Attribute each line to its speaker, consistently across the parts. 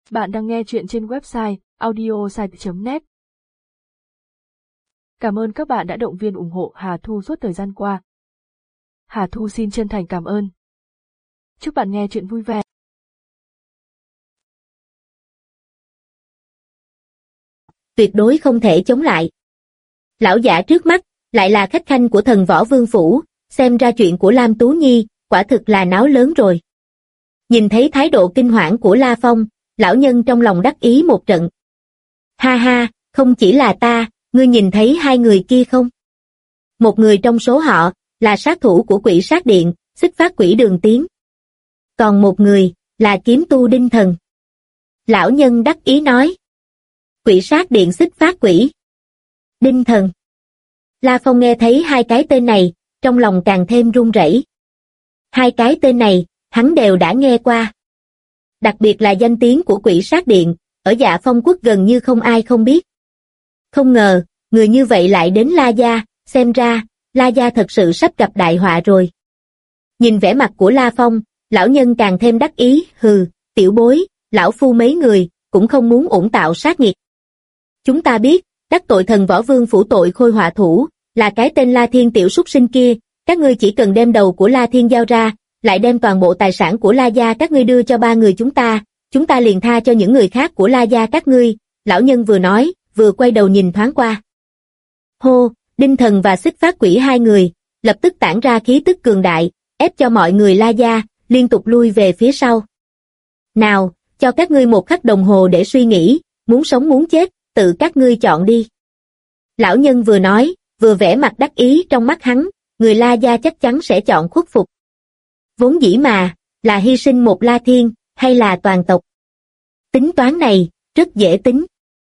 Speaker 1: Bạn đang nghe chuyện trên website audiosite.net. Cảm ơn các bạn đã động viên ủng hộ Hà Thu suốt thời gian qua. Hà Thu xin chân thành cảm ơn. Chúc bạn nghe chuyện vui vẻ.
Speaker 2: Tuyệt đối không thể chống lại. Lão giả trước mắt lại là khách khanh của thần Võ Vương phủ, xem ra chuyện của Lam Tú Nhi quả thực là náo lớn rồi. Nhìn thấy thái độ kinh hoảng của La Phong, lão nhân trong lòng đắc ý một trận. Ha ha, không chỉ là ta, ngươi nhìn thấy hai người kia không? Một người trong số họ là sát thủ của Quỷ Sát Điện, Xích Phát Quỷ Đường Tiến. Còn một người là kiếm tu Đinh Thần. Lão nhân đắc ý nói. Quỷ Sát Điện, Xích Phát Quỷ Đinh Thần. La Phong nghe thấy hai cái tên này, trong lòng càng thêm run rẩy. Hai cái tên này, hắn đều đã nghe qua. Đặc biệt là danh tiếng của Quỷ Sát Điện, ở Dạ Phong quốc gần như không ai không biết. Không ngờ, người như vậy lại đến La Gia, xem ra, La Gia thật sự sắp gặp đại họa rồi. Nhìn vẻ mặt của La Phong, lão nhân càng thêm đắc ý, hừ, tiểu bối, lão phu mấy người, cũng không muốn ổn tạo sát nghiệt. Chúng ta biết, đắc tội thần Võ Vương phủ tội khôi họa thủ, là cái tên La Thiên tiểu súc sinh kia, các ngươi chỉ cần đem đầu của La Thiên giao ra, lại đem toàn bộ tài sản của La Gia các ngươi đưa cho ba người chúng ta liền tha cho những người khác của La Gia các ngươi, lão nhân vừa nói, vừa quay đầu nhìn thoáng qua. Hô, Đinh Thần và Xích Phát Quỷ hai người, lập tức tản ra khí tức cường đại, ép cho mọi người La Gia, liên tục lui về phía sau. Nào, cho các ngươi một khắc đồng hồ để suy nghĩ, muốn sống muốn chết, tự các ngươi chọn đi. Lão nhân vừa nói, vừa vẽ mặt đắc ý trong mắt hắn, người La Gia chắc chắn sẽ chọn khuất phục. Vốn dĩ mà, là hy sinh một La Thiên, hay là toàn tộc. Tính toán này, rất dễ tính.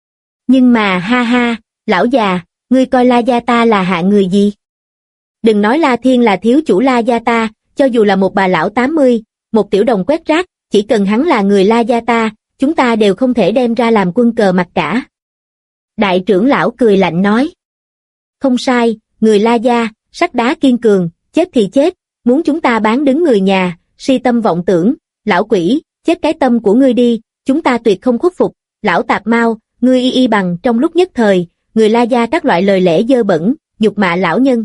Speaker 2: Nhưng mà ha ha, lão già, ngươi coi La Gia ta là hạng người gì? Đừng nói La Thiên là thiếu chủ La Gia ta, cho dù là một bà lão 80, một tiểu đồng quét rác, chỉ cần hắn là người La Gia ta, chúng ta đều không thể đem ra làm quân cờ mặt cả. Đại trưởng lão cười lạnh nói. Không sai, người La Gia, sắt đá kiên cường, chết thì chết, muốn chúng ta bán đứng người nhà, si tâm vọng tưởng, lão quỷ, chết cái tâm của ngươi đi, chúng ta tuyệt không khuất phục, lão tạp mau, ngươi y bằng trong lúc nhất thời, người La Gia các loại lời lẽ dơ bẩn, nhục mạ lão nhân.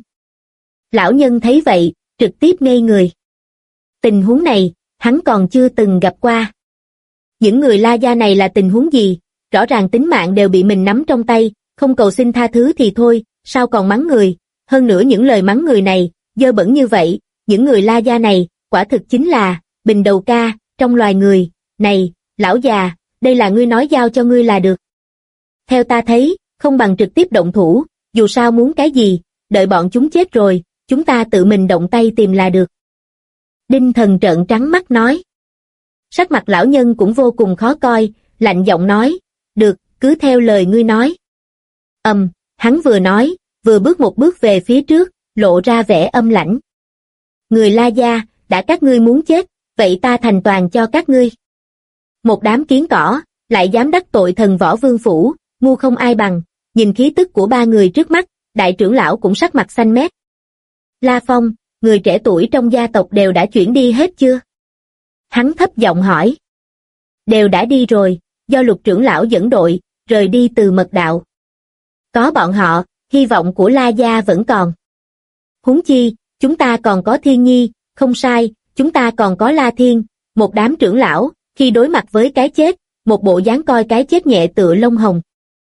Speaker 2: Lão nhân thấy vậy, trực tiếp ngây người. Tình huống này, hắn còn chưa từng gặp qua. Những người La Gia này là tình huống gì? Rõ ràng tính mạng đều bị mình nắm trong tay, không cầu xin tha thứ thì thôi, sao còn mắng người? Hơn nữa những lời mắng người này, dơ bẩn như vậy, những người La Gia này, quả thực chính là bình đầu ca trong loài người. Này, lão già, đây là ngươi nói giao cho ngươi là được. Theo ta thấy, không bằng trực tiếp động thủ, dù sao muốn cái gì, đợi bọn chúng chết rồi, chúng ta tự mình động tay tìm là được. Đinh Thần trợn trắng mắt nói. Sắc mặt lão nhân cũng vô cùng khó coi, lạnh giọng nói, được, cứ theo lời ngươi nói. Hắn vừa nói, vừa bước một bước về phía trước, lộ ra vẻ âm lãnh. Người La Gia, đã các ngươi muốn chết, vậy ta thành toàn cho các ngươi. Một đám kiến cỏ, lại dám đắc tội thần Võ Vương phủ, ngu không ai bằng, nhìn khí tức của ba người trước mắt, đại trưởng lão cũng sắc mặt xanh mét. La Phong, người trẻ tuổi trong gia tộc đều đã chuyển đi hết chưa? Hắn thấp giọng hỏi. Đều đã đi rồi, do Lục trưởng lão dẫn đội, rời đi từ mật đạo. Có bọn họ, hy vọng của La Gia vẫn còn. Huống chi, chúng ta còn có Thiên Nhi, không sai, chúng ta còn có La Thiên, một đám trưởng lão, khi đối mặt với cái chết, một bộ dáng coi cái chết nhẹ tựa lông hồng.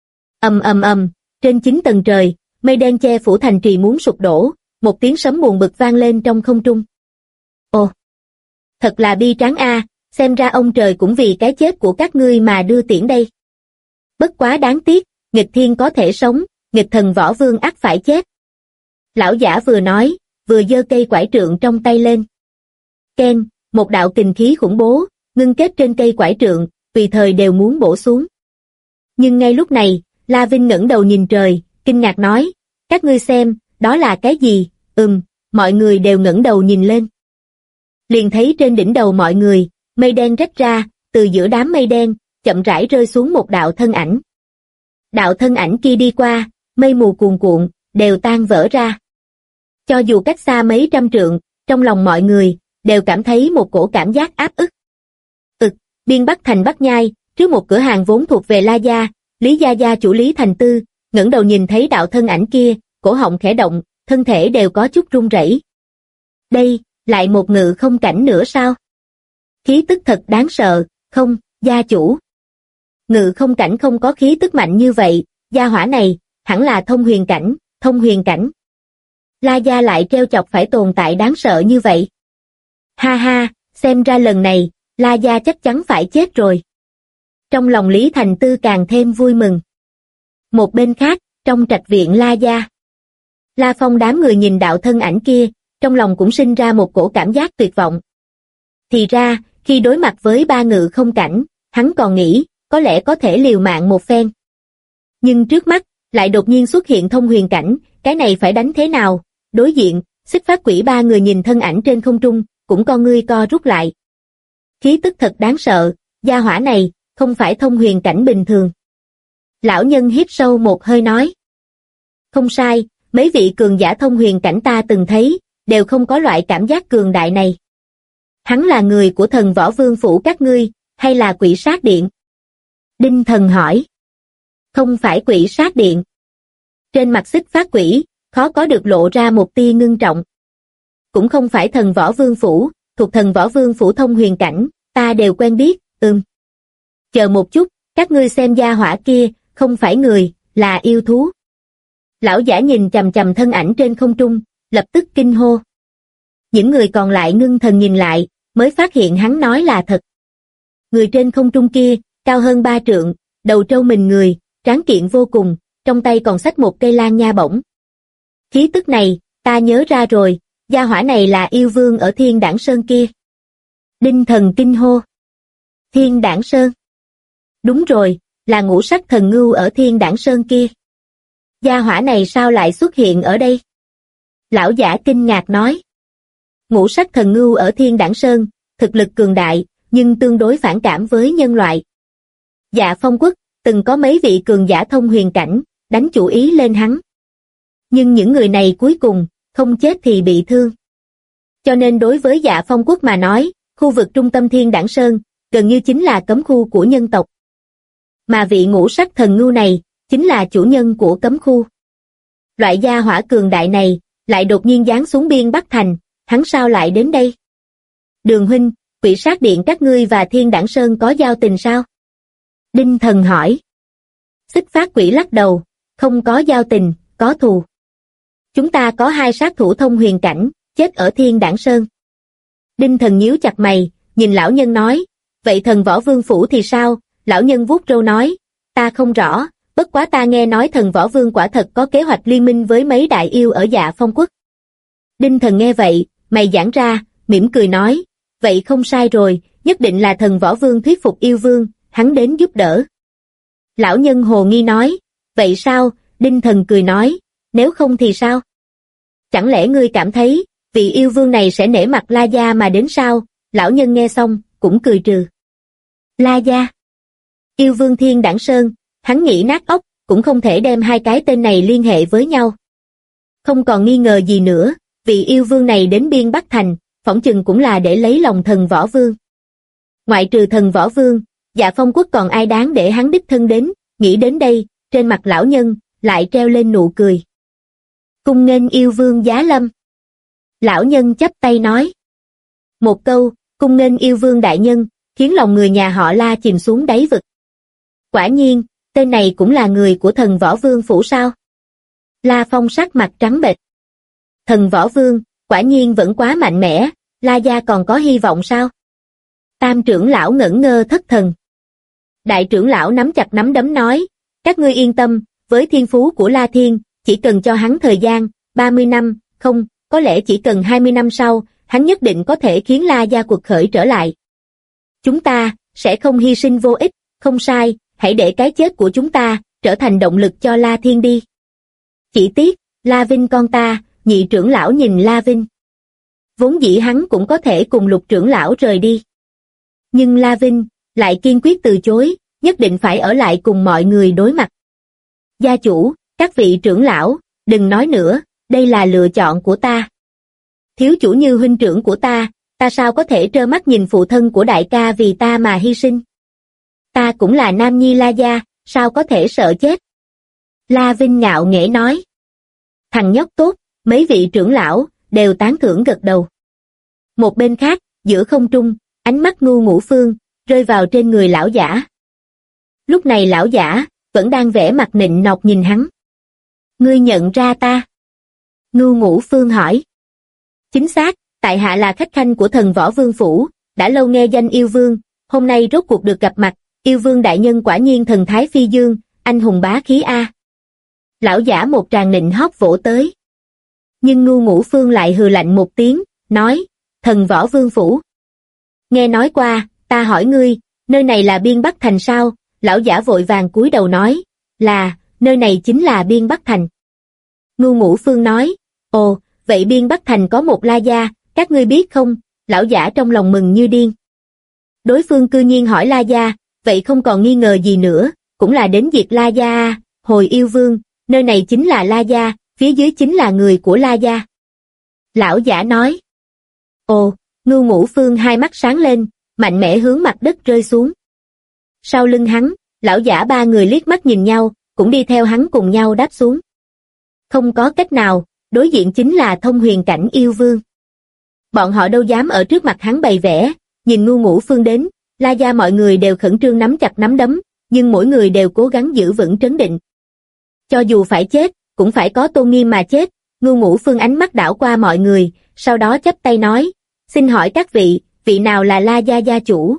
Speaker 2: Trên 9 tầng trời, mây đen che phủ thành trì muốn sụp đổ, một tiếng sấm buồn bực vang lên trong không trung. Ồ, thật là bi tráng a, xem ra ông trời cũng vì cái chết của các ngươi mà đưa tiễn đây. Bất quá đáng tiếc, nghịch thiên có thể sống, nghịch thần Võ Vương ắt phải chết. Lão giả vừa nói, vừa giơ cây quải trượng trong tay lên. Keng, một đạo kình khí khủng bố, ngưng kết trên cây quải trượng, tùy thời đều muốn bổ xuống. Nhưng ngay lúc này, La Vinh ngẩng đầu nhìn trời, kinh ngạc nói, các ngươi xem, đó là cái gì? Mọi người đều ngẩng đầu nhìn lên. Liền thấy trên đỉnh đầu mọi người, mây đen rách ra, từ giữa đám mây đen, chậm rãi rơi xuống một đạo thân ảnh. Đạo thân ảnh kia đi qua, mây mù cuồn cuộn, đều tan vỡ ra. Cho dù cách xa mấy trăm trượng, trong lòng mọi người, đều cảm thấy một cổ cảm giác áp ức. Biên Bắc thành Bắc Nhai, trước một cửa hàng vốn thuộc về La gia. Lý gia gia chủ Lý Thành Tư, ngẩng đầu nhìn thấy đạo thân ảnh kia, cổ họng khẽ động, thân thể đều có chút run rẩy. Đây, lại một ngự không cảnh nữa sao? Khí tức thật đáng sợ, không, gia chủ. Ngự không cảnh không có khí tức mạnh như vậy, gia hỏa này, hẳn là thông huyền cảnh, thông huyền cảnh. La gia lại trêu chọc phải tồn tại đáng sợ như vậy. Ha ha, xem ra lần này, La gia chắc chắn phải chết rồi. Trong lòng Lý Thành Tư càng thêm vui mừng. Một bên khác, trong trạch viện La gia. La Phong đám người nhìn đạo thân ảnh kia, trong lòng cũng sinh ra một cổ cảm giác tuyệt vọng. Thì ra, khi đối mặt với ba ngự không cảnh, hắn còn nghĩ, có lẽ có thể liều mạng một phen. Nhưng trước mắt, lại đột nhiên xuất hiện thông huyền cảnh, cái này phải đánh thế nào? Đối diện, Xích Phát Quỷ ba người nhìn thân ảnh trên không trung, cũng con ngươi co rút lại. Khí tức thật đáng sợ, gia hỏa này, không phải thông huyền cảnh bình thường. Lão nhân hít sâu một hơi nói. Không sai, mấy vị cường giả thông huyền cảnh ta từng thấy, đều không có loại cảm giác cường đại này. Hắn là người của Thần Võ Vương phủ các ngươi, hay là Quỷ Sát Điện? Đinh Thần hỏi. Không phải Quỷ Sát Điện. Trên mặt Xích Phát Quỷ, khó có được lộ ra một tia ngưng trọng. Cũng không phải Thần Võ Vương phủ, thuộc Thần Võ Vương phủ thông huyền cảnh, ta đều quen biết, Chờ một chút, các ngươi xem gia hỏa kia, không phải người, là yêu thú. Lão giả nhìn chằm chằm thân ảnh trên không trung, lập tức kinh hô. Những người còn lại ngưng thần nhìn lại, mới phát hiện hắn nói là thật. Người trên không trung kia, cao hơn 3 trượng, đầu trâu mình người, tráng kiện vô cùng, trong tay còn xách một cây lan nha bổng. Khí tức này, ta nhớ ra rồi, gia hỏa này là yêu vương ở Thiên Đãng Sơn kia. Đinh Thần kinh hô. Thiên Đãng Sơn. Đúng rồi, là ngũ sắc thần ngưu ở Thiên Đãng Sơn kia. Gia hỏa này sao lại xuất hiện ở đây? Lão giả kinh ngạc nói. Ngũ sắc thần ngưu ở Thiên Đãng Sơn, thực lực cường đại, nhưng tương đối phản cảm với nhân loại. Dạ Phong Quốc, từng có mấy vị cường giả thông huyền cảnh, đánh chủ ý lên hắn. Nhưng những người này cuối cùng, không chết thì bị thương. Cho nên đối với Dạ Phong Quốc mà nói, khu vực trung tâm Thiên Đãng Sơn, gần như chính là cấm khu của nhân tộc. Mà vị ngũ sắc thần ngưu này, chính là chủ nhân của cấm khu. Loại gia hỏa cường đại này, lại đột nhiên giáng xuống biên Bắc Thành, hắn sao lại đến đây? Đường huynh, Quỷ Sát Điện các ngươi và Thiên Đãng Sơn có giao tình sao? Đinh Thần hỏi. Xích Phát Quỷ lắc đầu, không có giao tình, có thù. Chúng ta có 2 sát thủ thông huyền cảnh, chết ở Thiên Đãng Sơn. Đinh Thần nhíu chặt mày, nhìn lão nhân nói, vậy Thần Võ Vương phủ thì sao? Lão nhân vuốt râu nói, ta không rõ, bất quá ta nghe nói Thần Võ Vương quả thật có kế hoạch liên minh với mấy đại yêu ở Dạ Phong Quốc. Đinh Thần nghe vậy, mày giãn ra, mỉm cười nói, vậy không sai rồi, nhất định là Thần Võ Vương thuyết phục yêu vương, hắn đến giúp đỡ. Lão nhân hồ nghi nói, vậy sao? Đinh Thần cười nói, nếu không thì sao? Chẳng lẽ ngươi cảm thấy, vị yêu vương này sẽ nể mặt La gia mà đến sao? Lão nhân nghe xong, cũng cười trừ. La gia. Yêu vương Thiên Đãng Sơn, hắn nghĩ nát óc, cũng không thể đem 2 cái tên này liên hệ với nhau. Không còn nghi ngờ gì nữa, vị yêu vương này đến biên Bắc Thành, phỏng chừng cũng là để lấy lòng Thần Võ Vương. Ngoại trừ Thần Võ Vương, Dạ Phong Quốc còn ai đáng để hắn đích thân đến, nghĩ đến đây, trên mặt lão nhân, lại treo lên nụ cười. Cung nghênh yêu vương giá lâm. Lão nhân chắp tay nói. Một câu, cung nghênh yêu vương đại nhân, khiến lòng người nhà họ La chìm xuống đáy vực. Quả nhiên, tên này cũng là người của Thần Võ Vương phủ sao? La Phong sắc mặt trắng bệch. Thần Võ Vương, quả nhiên vẫn quá mạnh mẽ, La gia còn có hy vọng sao? Tam trưởng lão ngẩn ngơ thất thần. Đại trưởng lão nắm chặt nắm đấm nói, các ngươi yên tâm, với thiên phú của La Thiên, chỉ cần cho hắn thời gian, 30 năm, không, có lẽ chỉ cần 20 năm sau, hắn nhất định có thể khiến La gia cuộc khởi trở lại. Chúng ta, sẽ không hy sinh vô ích, không sai, hãy để cái chết của chúng ta, trở thành động lực cho La Thiên đi. Chỉ tiếc, La Vinh con ta, nhị trưởng lão nhìn La Vinh. Vốn dĩ hắn cũng có thể cùng Lục trưởng lão rời đi. Nhưng La Vinh, lại kiên quyết từ chối, nhất định phải ở lại cùng mọi người đối mặt. Gia chủ, các vị trưởng lão, đừng nói nữa, đây là lựa chọn của ta. Thiếu chủ như huynh trưởng của ta sao có thể trơ mắt nhìn phụ thân của đại ca vì ta mà hy sinh. Ta cũng là nam nhi La gia, sao có thể sợ chết? La Vinh ngạo nghễ nói. Thằng nhóc tốt, mấy vị trưởng lão đều tán thưởng gật đầu. Một bên khác, giữa không trung, ánh mắt Ngưu Ngũ Phương rơi vào trên người lão giả. Lúc này lão giả vẫn đang vẽ mặt nịnh nọt nhìn hắn. Ngươi nhận ra ta? Ngưu Ngũ Phương hỏi. Chính xác, tại hạ là khách khanh của thần Võ Vương phủ, đã lâu nghe danh yêu vương, hôm nay rốt cuộc được gặp mặt, yêu vương đại nhân quả nhiên thần thái phi dương, anh hùng bá khí a. Lão giả một tràng nịnh hót vỗ tới. Nhưng Ngưu Ngũ Phương lại hừ lạnh một tiếng, nói, thần Võ Vương phủ. Nghe nói qua, ta hỏi ngươi, nơi này là Biên Bắc Thành sao? Lão giả vội vàng cúi đầu nói, là, nơi này chính là Biên Bắc Thành. Ngưu Ngũ Phương nói, ồ, vậy Biên Bắc Thành có một La gia, các ngươi biết không? Lão giả trong lòng mừng như điên. Đối phương cư nhiên hỏi La gia, vậy không còn nghi ngờ gì nữa, cũng là đến diệt La gia à, hồi yêu vương, nơi này chính là La gia, phía dưới chính là người của La gia. Lão giả nói. Ồ, Ngưu Ngũ Phương hai mắt sáng lên, mạnh mẽ hướng mặt đất rơi xuống. Sau lưng hắn, lão giả ba người liếc mắt nhìn nhau, cũng đi theo hắn cùng nhau đáp xuống. Không có cách nào, đối diện chính là Thông Huyền cảnh yêu vương. Bọn họ đâu dám ở trước mặt hắn bày vẽ, nhìn Ngưu Ngũ Phương đến, La gia mọi người đều khẩn trương nắm chặt nắm đấm, nhưng mỗi người đều cố gắng giữ vững trấn định. Cho dù phải chết, cũng phải có tôn nghiêm mà chết. Ngưu Ngũ Phương ánh mắt đảo qua mọi người, sau đó chắp tay nói, xin hỏi các vị, vị nào là La gia gia chủ?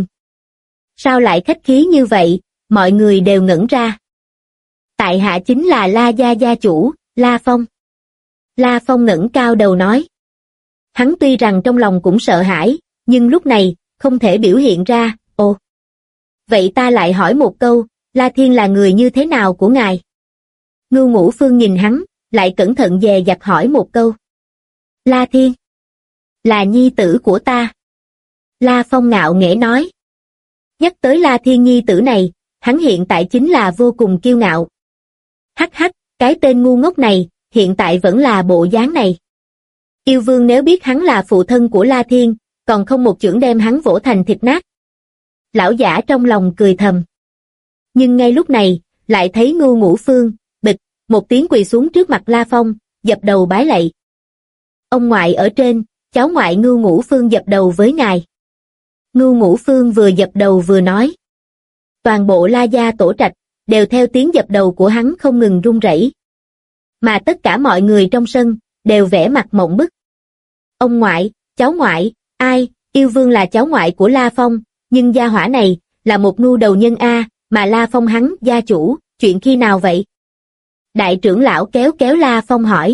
Speaker 2: Sao lại khách khí như vậy? Mọi người đều ngẩn ra. Tại hạ chính là La gia gia chủ, La Phong. La Phong ngẩng cao đầu nói. Hắn tuy rằng trong lòng cũng sợ hãi, nhưng lúc này, không thể biểu hiện ra, ồ. Vậy ta lại hỏi một câu, La Thiên là người như thế nào của ngài? Ngưu Ngũ Phương nhìn hắn, lại cẩn thận dè dặt hỏi một câu. La Thiên là nhi tử của ta. La Phong ngạo nghễ nói. Nhắc tới La Thiên nhi tử này, hắn hiện tại chính là vô cùng kiêu ngạo. Hắc hắc, cái tên ngu ngốc này, hiện tại vẫn là bộ dáng này. Yêu vương nếu biết hắn là phụ thân của La Thiên, còn không một chưởng đem hắn vỗ thành thịt nát. Lão giả trong lòng cười thầm. Nhưng ngay lúc này, lại thấy Ngưu Ngũ Phương, bịch, một tiếng quỳ xuống trước mặt La Phong, dập đầu bái lạy. Ông ngoại ở trên, cháu ngoại Ngưu Ngũ Phương dập đầu với ngài. Ngưu Ngũ Phương vừa dập đầu vừa nói. Toàn bộ La gia tổ trạch, đều theo tiếng dập đầu của hắn không ngừng run rẩy. Mà tất cả mọi người trong sân, đều vẻ mặt mộng bức. Ông ngoại, cháu ngoại, ai, yêu vương là cháu ngoại của La Phong, nhưng gia hỏa này, là một ngu đầu nhân A, mà La Phong hắn, gia chủ, chuyện khi nào vậy? Đại trưởng lão kéo kéo La Phong hỏi.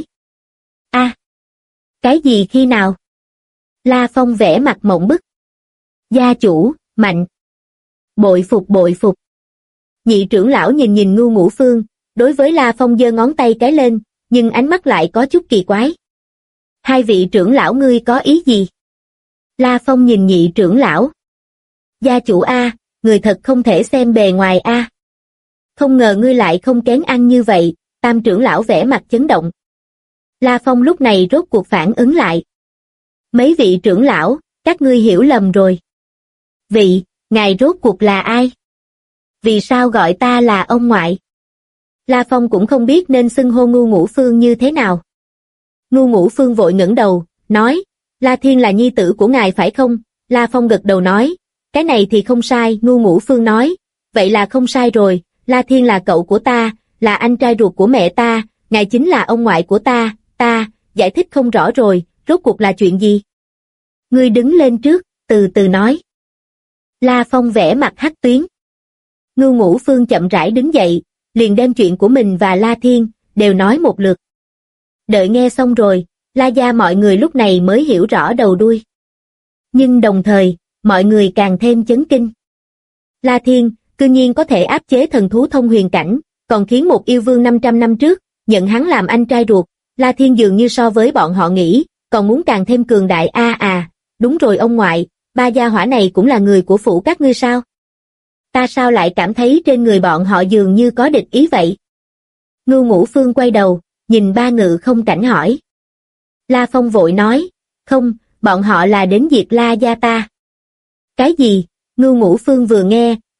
Speaker 2: Cái gì khi nào? La Phong vẻ mặt mộng bức. Gia chủ, mạnh. Bội phục bội phục. Nhị trưởng lão nhìn nhìn Ngưu Ngũ Phương, đối với La Phong giơ ngón tay cái lên, nhưng ánh mắt lại có chút kỳ quái. Hai vị trưởng lão ngươi có ý gì? La Phong nhìn nhị trưởng lão. Gia chủ A, người thật không thể xem bề ngoài A. Không ngờ ngươi lại không kén ăn như vậy, tam trưởng lão vẻ mặt chấn động. La Phong lúc này rốt cuộc phản ứng lại. Mấy vị trưởng lão, các ngươi hiểu lầm rồi. Ngài rốt cuộc là ai? Vì sao gọi ta là ông ngoại? La Phong cũng không biết nên xưng hô Ngưu Ngũ Phương như thế nào. Ngưu Ngũ Phương vội ngẩng đầu, nói, La Thiên là nhi tử của ngài phải không? La Phong gật đầu nói, cái này thì không sai. Ngưu Ngũ Phương nói, vậy là không sai rồi, La Thiên là cậu của ta, là anh trai ruột của mẹ ta, ngài chính là ông ngoại của ta, giải thích không rõ rồi, rốt cuộc là chuyện gì? Ngươi đứng lên trước, từ từ nói. La Phong vẽ mặt hắc tuyến. Ngưu Ngũ Phương chậm rãi đứng dậy, liền đem chuyện của mình và La Thiên, đều nói một lượt. Đợi nghe xong rồi, La gia mọi người lúc này mới hiểu rõ đầu đuôi. Nhưng đồng thời, mọi người càng thêm chấn kinh. La Thiên, cư nhiên có thể áp chế thần thú thông huyền cảnh, còn khiến một yêu vương 500 năm trước, nhận hắn làm anh trai ruột. La Thiên dường như so với bọn họ nghĩ, còn muốn càng thêm cường đại. Đúng rồi ông ngoại, ba gia hỏa này cũng là người của phủ các ngươi sao? Ta sao lại cảm thấy trên người bọn họ dường như có địch ý vậy? Ngưu Ngũ Phương quay đầu, nhìn ba Ngự Không Cảnh hỏi. La Phong vội nói, không, bọn họ là đến diệt La gia ta. Cái gì? Ngưu Ngũ Phương vừa nghe,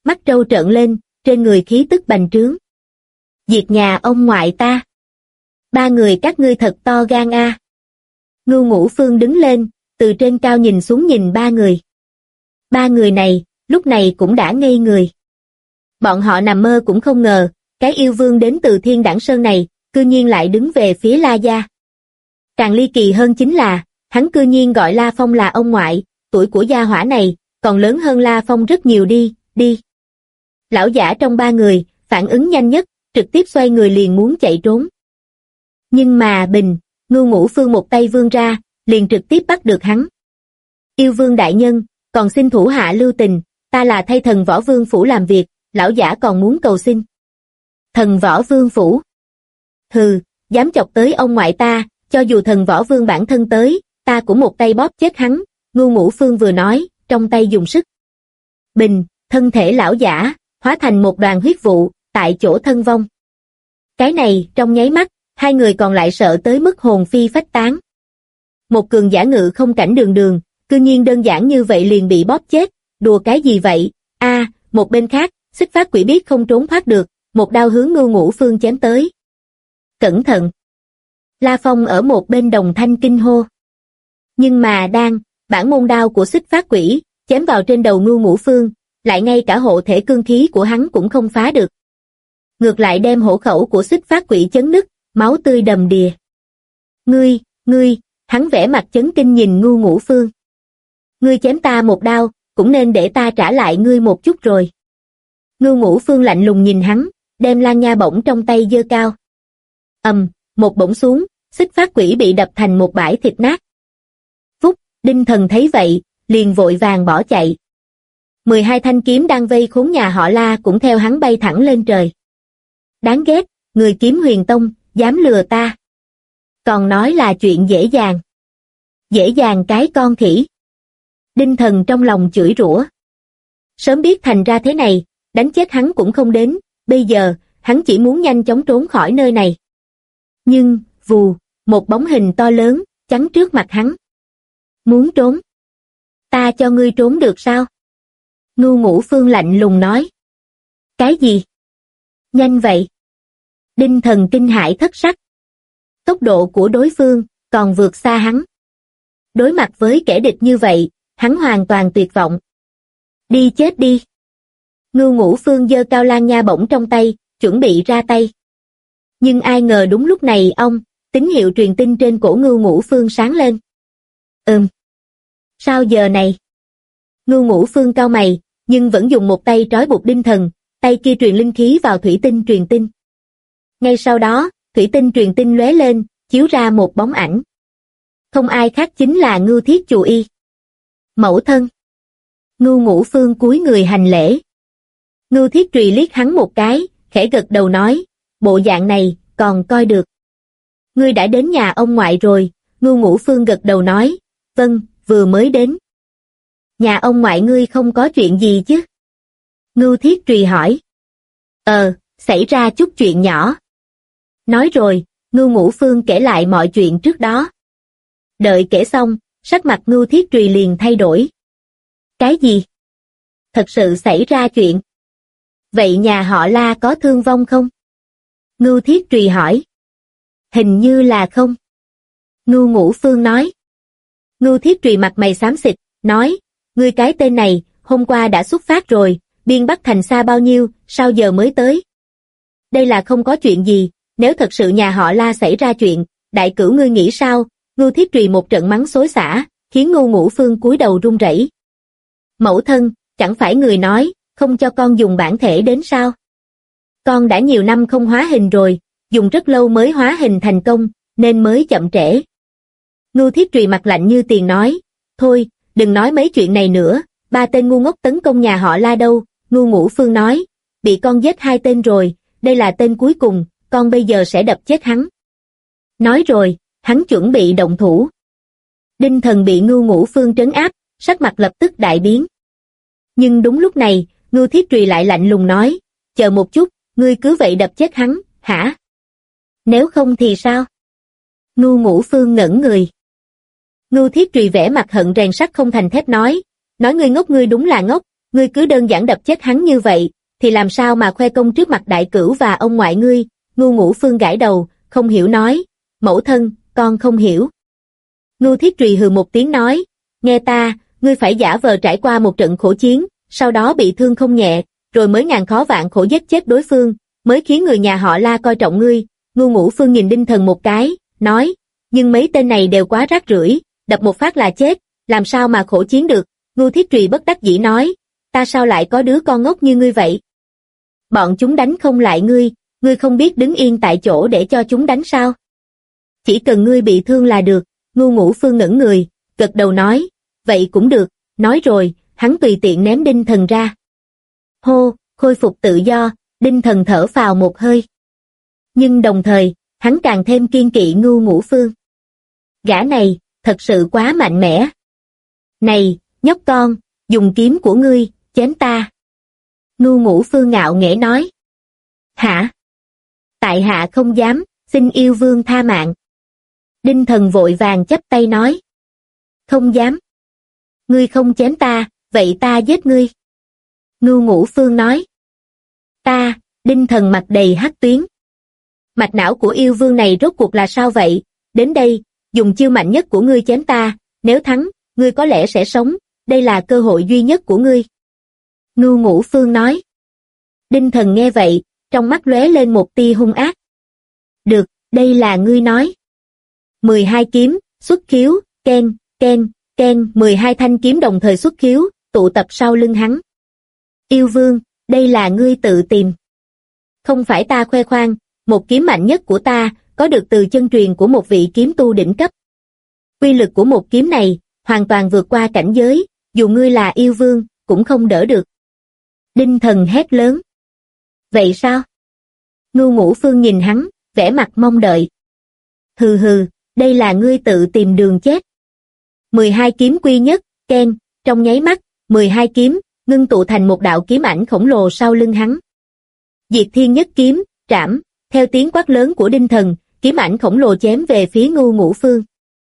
Speaker 2: mắt trâu trợn lên, trên người khí tức bành trướng. Diệt nhà ông ngoại ta. Ba người các ngươi thật to gan a. Ngưu Ngũ Phương đứng lên, từ trên cao nhìn xuống nhìn ba người. Ba người này, lúc này cũng đã ngây người. Bọn họ nằm mơ cũng không ngờ, cái yêu vương đến từ Thiên Đẳng Sơn này, cư nhiên lại đứng về phía La gia. Càng ly kỳ hơn chính là, hắn cư nhiên gọi La Phong là ông ngoại, tuổi của gia hỏa này, còn lớn hơn La Phong rất nhiều đi. Lão giả trong ba người, phản ứng nhanh nhất, trực tiếp xoay người liền muốn chạy trốn. Nhưng mà Ngưu Ngũ Phương một tay vươn ra, liền trực tiếp bắt được hắn. Yêu vương đại nhân, còn xin thủ hạ lưu tình, ta là thay thần Võ Vương Phủ làm việc, lão giả còn muốn cầu xin. Thần Võ Vương Phủ? Hừ, dám chọc tới ông ngoại ta, cho dù thần Võ Vương bản thân tới, ta cũng một tay bóp chết hắn. Ngưu Ngũ Phương vừa nói, trong tay dùng sức. Thân thể lão giả, hóa thành một đoàn huyết vụ, tại chỗ thân vong. Cái này, trong nháy mắt, hai người còn lại sợ tới mức hồn phi phách tán. Một cường giả ngự không cảnh đường, cư nhiên đơn giản như vậy liền bị bóp chết, đùa cái gì vậy? Một bên khác, Xích Phát Quỷ biết không trốn thoát được, một đao hướng Ngưu Ngũ Phương chém tới. Cẩn thận! La Phong ở một bên đồng thanh kinh hô. Nhưng mà bản môn đao của Xích Phát Quỷ, chém vào trên đầu Ngưu Ngũ Phương, lại ngay cả hộ thể cương khí của hắn cũng không phá được. Ngược lại đem hổ khẩu của Xích Phát Quỷ chấn nứt, máu tươi đầm đìa. Ngươi, hắn vẻ mặt chấn kinh nhìn Ngưu Ngũ Phương. Ngươi chém ta một đao, cũng nên để ta trả lại ngươi một chút rồi. Ngưu Ngũ Phương lạnh lùng nhìn hắn, đem lan nha bổng trong tay giơ cao. Một bổng xuống, Xích Phát Quỷ bị đập thành một bãi thịt nát. Đinh Thần thấy vậy, liền vội vàng bỏ chạy. 12 thanh kiếm đang vây khốn nhà họ La cũng theo hắn bay thẳng lên trời. Đáng ghét, người Kiếm Huyền Tông, dám lừa ta. Còn nói là chuyện dễ dàng. Dễ dàng cái con khỉ. Đinh Thần trong lòng chửi rủa. Sớm biết thành ra thế này, đánh chết hắn cũng không đến, bây giờ, hắn chỉ muốn nhanh chóng trốn khỏi nơi này. Nhưng, vù, một bóng hình to lớn, chắn trước mặt hắn. Muốn trốn? Ta cho ngươi trốn được sao? Ngưu Ngũ Phương lạnh lùng nói. Cái gì? Nhanh vậy? Đinh Thần kinh hãi thất sắc. Tốc độ của đối phương còn vượt xa hắn. Đối mặt với kẻ địch như vậy, hắn hoàn toàn tuyệt vọng. Đi chết đi. Ngưu Ngũ Phương giơ cao lan nha bổng trong tay, chuẩn bị ra tay. Nhưng ai ngờ đúng lúc này tín hiệu truyền tin trên cổ Ngưu Ngũ Phương sáng lên. Sao giờ này? Ngưu Ngũ Phương cau mày, nhưng vẫn dùng một tay trói buộc Đinh Thần, tay kia truyền linh khí vào thủy tinh truyền tin. Ngay sau đó, thủy tinh truyền tin lóe lên, chiếu ra một bóng ảnh. Không ai khác chính là Ngưu Thiết Chù Y. Mẫu thân. Ngưu Ngũ Phương cúi người hành lễ. Ngưu Thiết Trùy liếc hắn một cái, khẽ gật đầu nói, bộ dạng này, còn coi được. Ngươi đã đến nhà ông ngoại rồi, Ngưu Ngũ Phương gật đầu nói, vâng, vừa mới đến. Nhà ông ngoại ngươi không có chuyện gì chứ? Ngưu Thiết Trùy hỏi. Xảy ra chút chuyện nhỏ. Nói rồi, Ngưu Ngũ Phương kể lại mọi chuyện trước đó. Đợi kể xong, sắc mặt Ngưu Thiết Trùy liền thay đổi. Cái gì? Thật sự xảy ra chuyện. Vậy nhà họ La có thương vong không? Ngưu Thiết Trùy hỏi. Hình như là không. Ngưu Ngũ Phương nói. Ngưu Thiết Trùy mặt mày xám xịt, nói, ngươi cái tên này, hôm qua đã xuất phát rồi, biên Bắc thành xa bao nhiêu, sao giờ mới tới? Đây là không có chuyện gì, nếu thật sự nhà họ La xảy ra chuyện, đại cửu ngươi nghĩ sao? Ngưu Thiết Trùy một trận mắng xối xả, khiến Ngưu Ngũ Phương cúi đầu run rẩy. Mẫu thân, chẳng phải người nói, không cho con dùng bản thể đến sao? Con đã nhiều năm không hóa hình rồi, dùng rất lâu mới hóa hình thành công, nên mới chậm trễ. Ngưu Thiết Trùy mặt lạnh như tiền nói, thôi, đừng nói mấy chuyện này nữa, ba tên ngu ngốc tấn công nhà họ La đâu. Ngưu Ngũ Phương nói, bị con giết 2 tên rồi, đây là tên cuối cùng, con bây giờ sẽ đập chết hắn. Nói rồi, hắn chuẩn bị động thủ. Đinh Thần bị Ngưu Ngũ Phương trấn áp, sắc mặt lập tức đại biến. Nhưng đúng lúc này, Ngưu Thiết Trùy lại lạnh lùng nói, chờ một chút, ngươi cứ vậy đập chết hắn, hả? Nếu không thì sao? Ngưu Ngũ Phương ngẩn người. Ngưu Thiết Trùy vẻ mặt hận rèn sắt không thành thép nói ngươi ngốc, ngươi đúng là ngốc, ngươi cứ đơn giản đập chết hắn như vậy, thì làm sao mà khoe công trước mặt đại cửu và ông ngoại ngươi? Ngưu Ngũ Phương gãi đầu, không hiểu nói, mẫu thân, con không hiểu. Ngưu Thiết Trùy hừ một tiếng nói, nghe ta, ngươi phải giả vờ trải qua một trận khổ chiến, sau đó bị thương không nhẹ, rồi mới ngàn khó vạn khổ giết chết đối phương, mới khiến người nhà họ La coi trọng ngươi. Ngưu Ngũ Phương nhìn Đinh Thần một cái, nói, nhưng mấy tên này đều quá rác rưởi, đập một phát là chết, làm sao mà khổ chiến được? Ngưu Thiết Trùy bất đắc dĩ nói, ta sao lại có đứa con ngốc như ngươi vậy? Bọn chúng đánh không lại ngươi, ngươi không biết đứng yên tại chỗ để cho chúng đánh sao? Chỉ cần ngươi bị thương là được. Ngưu Ngũ Phương ngẩn người, gật đầu nói, vậy cũng được. Nói rồi, hắn tùy tiện ném Đinh Thần ra. Hô, khôi phục tự do, Đinh Thần thở phào một hơi. Nhưng đồng thời, hắn càng thêm kiên kỵ Ngưu Ngũ Phương. Gã này, thật sự quá mạnh mẽ. Này, nhóc con, dùng kiếm của ngươi, chém ta. Ngưu Ngũ Phương ngạo nghễ nói. Hả? Tại hạ không dám, xin yêu vương tha mạng. Đinh Thần vội vàng chắp tay nói. Không dám. Ngươi không chém ta, vậy ta giết ngươi. Ngưu Ngũ Phương nói. Ta, Đinh Thần mặt đầy hắc tuyến. Mạch não của yêu vương này rốt cuộc là sao vậy? Đến đây, dùng chiêu mạnh nhất của ngươi chém ta, nếu thắng, ngươi có lẽ sẽ sống, đây là cơ hội duy nhất của ngươi. Ngưu Ngũ Phương nói. Đinh Thần nghe vậy, trong mắt lóe lên một tia hung ác. Được, đây là ngươi nói. 12 kiếm, xuất khiếu, ken, ken, ken, 12 thanh kiếm đồng thời xuất khiếu, tụ tập sau lưng hắn. Yêu vương, đây là ngươi tự tìm. Không phải ta khoe khoang, một kiếm mạnh nhất của ta, có được từ chân truyền của một vị kiếm tu đỉnh cấp. Uy lực của một kiếm này, hoàn toàn vượt qua cảnh giới, dù ngươi là yêu vương, cũng không đỡ được. Đinh Thần hét lớn. Vậy sao? Ngưu Ngũ Phương nhìn hắn, vẻ mặt mong đợi. Hừ hừ, đây là ngươi tự tìm đường chết. 12 kiếm quy nhất, ken, trong nháy mắt, 12 kiếm, ngưng tụ thành một đạo kiếm ảnh khổng lồ sau lưng hắn. Diệt Thiên Nhất Kiếm, trảm, theo tiếng quát lớn của Đinh Thần, kiếm ảnh khổng lồ chém về phía Ngưu Ngũ Phương.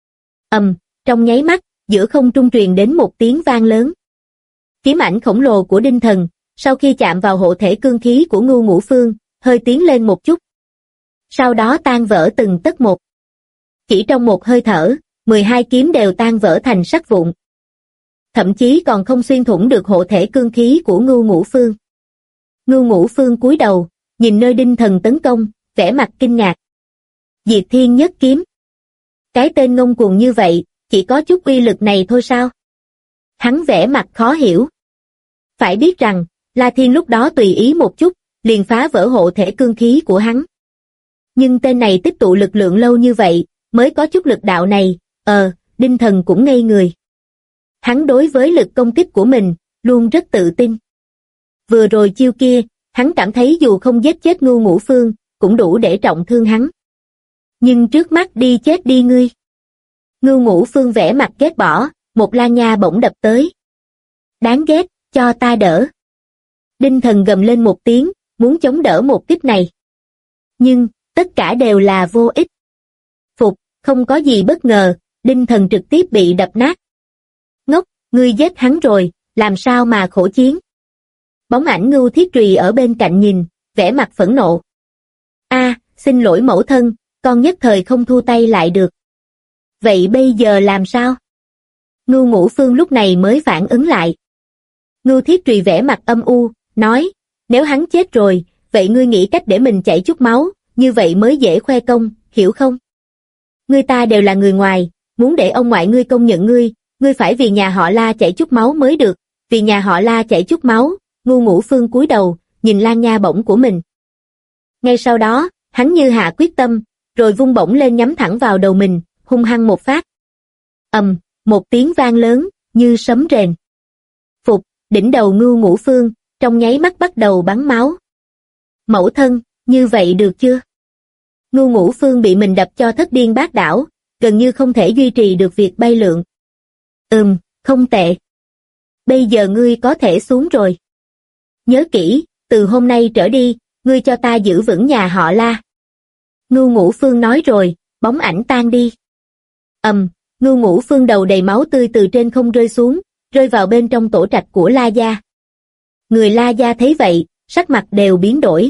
Speaker 2: Trong nháy mắt, giữa không trung truyền đến một tiếng vang lớn. Kiếm ảnh khổng lồ của Đinh Thần, sau khi chạm vào hộ thể cương khí của Ngưu Ngũ Phương, hơi tiến lên một chút. Sau đó tan vỡ từng tấc một. Chỉ trong một hơi thở, 12 kiếm đều tan vỡ thành sắt vụn. Thậm chí còn không xuyên thủng được hộ thể cương khí của Ngưu Ngũ Phương. Ngưu Ngũ Phương cúi đầu, nhìn nơi Đinh Thần tấn công, vẻ mặt kinh ngạc. Diệt Thiên Nhất Kiếm. Cái tên ngông cuồng như vậy, chỉ có chút uy lực này thôi sao? Hắn vẻ mặt khó hiểu. Phải biết rằng, La Thiên lúc đó tùy ý một chút, liền phá vỡ hộ thể cương khí của hắn. Nhưng tên này tích tụ lực lượng lâu như vậy, mới có chút lực đạo này, Đinh Thần cũng ngây người. Hắn đối với lực công kích của mình, luôn rất tự tin. Vừa rồi chiêu kia, hắn cảm thấy dù không giết chết Ngưu Ngũ Phương, cũng đủ để trọng thương hắn. Nhưng trước mắt đi chết đi ngươi. Ngưu Ngũ Phương vẻ mặt ghét bỏ, một la nha bỗng đập tới. Đáng ghét, cho ta đỡ. Đinh Thần gầm lên một tiếng, muốn chống đỡ một kích này. Nhưng, tất cả đều là vô ích. Phục, không có gì bất ngờ, Đinh Thần trực tiếp bị đập nát. Ngốc, ngươi giết hắn rồi, làm sao mà khổ chiến? Bóng ảnh Ngưu Thiết Trùy ở bên cạnh nhìn, vẻ mặt phẫn nộ. Xin lỗi mẫu thân, con nhất thời không thu tay lại được. Vậy bây giờ làm sao? Ngưu Ngũ Phương lúc này mới phản ứng lại. Ngưu Thiết Trùy vẻ mặt âm u, nói, nếu hắn chết rồi, vậy ngươi nghĩ cách để mình chảy chút máu, như vậy mới dễ khoe công, hiểu không? Ngươi ta đều là người ngoài, muốn để ông ngoại ngươi công nhận ngươi, ngươi phải vì nhà họ La chảy chút máu mới được, vì nhà họ La chảy chút máu. Ngưu Ngũ Phương cúi đầu, nhìn lan nha bổng của mình. Ngay sau đó, hắn như hạ quyết tâm, rồi vung bổng lên nhắm thẳng vào đầu mình, hung hăng một phát. Một tiếng vang lớn, như sấm rền. Phục, đỉnh đầu Ngưu Ngũ Phương, trong nháy mắt bắt đầu bắn máu. Mẫu thân, như vậy được chưa? Ngưu Ngũ Phương bị mình đập cho thất điên bát đảo, gần như không thể duy trì được việc bay lượn. Không tệ. Bây giờ ngươi có thể xuống rồi. Nhớ kỹ, từ hôm nay trở đi, ngươi cho ta giữ vững nhà họ La. Ngưu Ngũ Phương nói rồi, bóng ảnh tan đi. Ngưu Ngũ Phương đầu đầy máu tươi từ trên không rơi xuống, rơi vào bên trong tổ trạch của La gia. Người La Gia thấy vậy, sắc mặt đều biến đổi.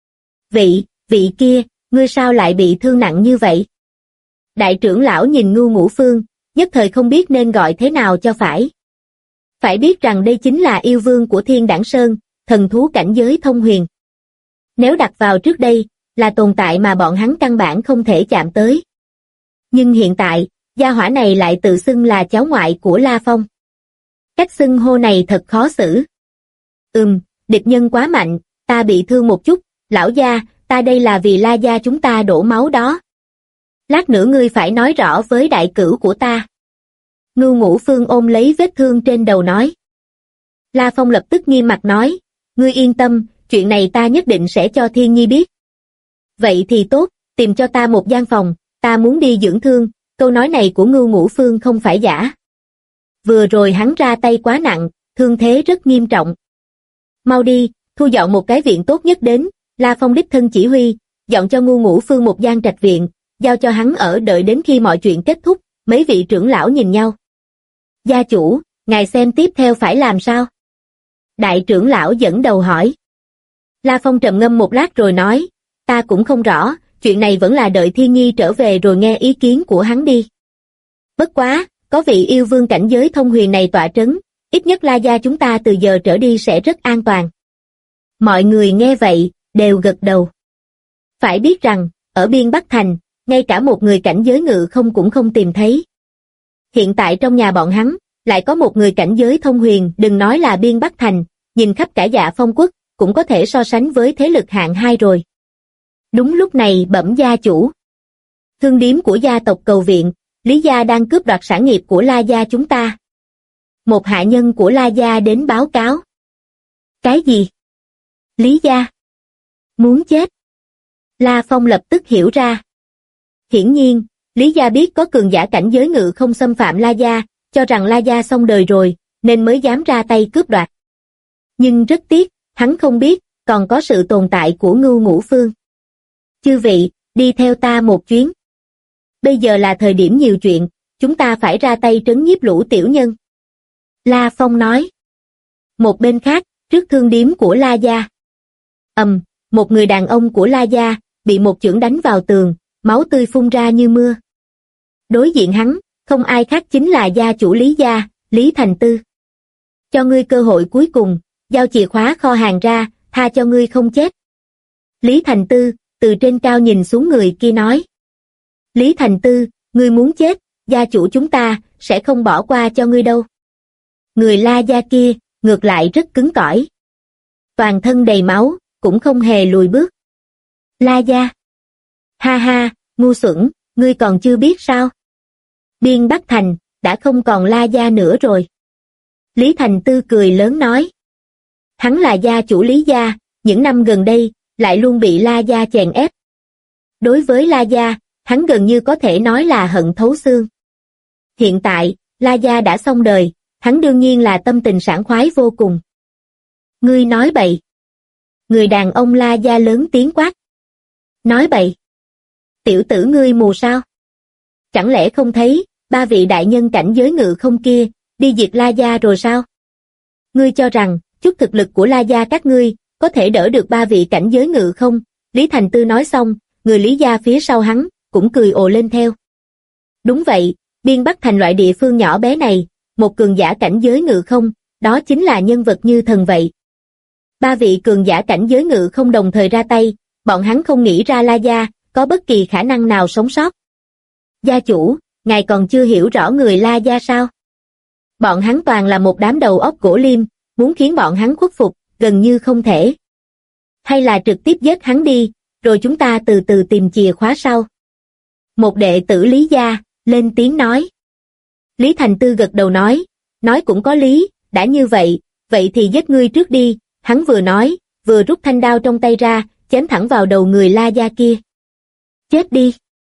Speaker 2: Vị kia, ngươi sao lại bị thương nặng như vậy? Đại trưởng lão nhìn Ngưu Ngũ Phương, nhất thời không biết nên gọi thế nào cho phải. Phải biết rằng đây chính là yêu vương của Thiên Đãng Sơn, thần thú cảnh giới thông huyền. Nếu đặt vào trước đây, là tồn tại mà bọn hắn căn bản không thể chạm tới. Nhưng hiện tại, gia hỏa này lại tự xưng là cháu ngoại của La Phong. Cách xưng hô này thật khó xử. Địch nhân quá mạnh, ta bị thương một chút, lão gia, ta đây là vì La gia chúng ta đổ máu đó. Lát nữa ngươi phải nói rõ với đại cửu của ta. Ngưu Ngũ Phương ôm lấy vết thương trên đầu nói. La Phong lập tức nghiêm mặt nói, ngươi yên tâm, chuyện này ta nhất định sẽ cho Thiên Nhi biết. Vậy thì tốt, tìm cho ta một gian phòng, ta muốn đi dưỡng thương, câu nói này của Ngưu Ngũ Phương không phải giả. Vừa rồi hắn ra tay quá nặng, thương thế rất nghiêm trọng. Mau đi, thu dọn một cái viện tốt nhất đến, La Phong đích thân chỉ huy, dọn cho Ngưu Ngũ Phương một gian trạch viện, giao cho hắn ở đợi đến khi mọi chuyện kết thúc, mấy vị trưởng lão nhìn nhau. Gia chủ, ngài xem tiếp theo phải làm sao? Đại trưởng lão dẫn đầu hỏi. La Phong trầm ngâm một lát rồi nói, ta cũng không rõ, chuyện này vẫn là đợi Thiên Nhi trở về rồi nghe ý kiến của hắn đi. Bất quá, có vị yêu vương cảnh giới thông huyền này tọa trấn, ít nhất La gia chúng ta từ giờ trở đi sẽ rất an toàn. Mọi người nghe vậy, đều gật đầu. Phải biết rằng, ở biên Bắc Thành, ngay cả một người cảnh giới ngự không cũng không tìm thấy. Hiện tại trong nhà bọn hắn, lại có một người cảnh giới thông huyền, đừng nói là biên Bắc Thành, nhìn khắp cả Dạ Phong quốc, cũng có thể so sánh với thế lực hạng 2 rồi. Đúng lúc này bẩm gia chủ. Thương điếm của gia tộc cầu viện, Lý gia đang cướp đoạt sản nghiệp của La gia chúng ta. Một hạ nhân của La gia đến báo cáo. Cái gì? Lý gia? Muốn chết? La Phong lập tức hiểu ra. Hiển nhiên, Lý gia biết có cường giả cảnh giới ngự không xâm phạm La gia, cho rằng La gia xong đời rồi, nên mới dám ra tay cướp đoạt. Nhưng rất tiếc, hắn không biết, còn có sự tồn tại của Ngưu Ngũ Phương. Chư vị, đi theo ta một chuyến. Bây giờ là thời điểm nhiều chuyện, chúng ta phải ra tay trấn nhiếp lũ tiểu nhân. La Phong nói. Một bên khác, trước thương điếm của La gia. Một người đàn ông của La gia, bị một chưởng đánh vào tường, máu tươi phun ra như mưa. Đối diện hắn, không ai khác chính là gia chủ Lý gia, Lý Thành Tư. Cho ngươi cơ hội cuối cùng, giao chìa khóa kho hàng ra, tha cho ngươi không chết. Lý Thành Tư, từ trên cao nhìn xuống người kia nói. Lý Thành Tư, ngươi muốn chết, gia chủ chúng ta, sẽ không bỏ qua cho ngươi đâu. Người La gia kia, ngược lại rất cứng cỏi. Toàn thân đầy máu, cũng không hề lùi bước. La gia. Ha ha, ngu xuẩn, ngươi còn chưa biết sao? Biên Bắc Thành, đã không còn La gia nữa rồi. Lý Thành Tư cười lớn nói. Hắn là gia chủ Lý gia, những năm gần đây, lại luôn bị La gia chèn ép. Đối với La gia, hắn gần như có thể nói là hận thấu xương. Hiện tại, La gia đã xong đời, hắn đương nhiên là tâm tình sảng khoái vô cùng. Ngươi nói bậy. Người đàn ông La gia lớn tiếng quát. Nói bậy. Tiểu tử ngươi mù sao? Chẳng lẽ không thấy, ba vị đại nhân cảnh giới ngự không kia, đi diệt La gia rồi sao? Ngươi cho rằng, chút thực lực của La gia các ngươi, có thể đỡ được ba vị cảnh giới ngự không? Lý Thành Tư nói xong, người Lý gia phía sau hắn, cũng cười ồ lên theo. Đúng vậy, biên Bắc Thành loại địa phương nhỏ bé này, một cường giả cảnh giới ngự không, đó chính là nhân vật như thần vậy. Ba vị cường giả cảnh giới ngự không đồng thời ra tay, bọn hắn không nghĩ ra La gia có bất kỳ khả năng nào sống sót. Gia chủ, ngài còn chưa hiểu rõ người La gia sao? Bọn hắn toàn là một đám đầu óc gỗ liêm, muốn khiến bọn hắn khuất phục, gần như không thể. Hay là trực tiếp giết hắn đi, rồi chúng ta từ từ tìm chìa khóa sau. Một đệ tử Lý gia, lên tiếng nói. Lý Thành Tư gật đầu nói cũng có lý, đã như vậy, vậy thì giết ngươi trước đi, hắn vừa nói, vừa rút thanh đao trong tay ra, chém thẳng vào đầu người La gia kia. Chết đi.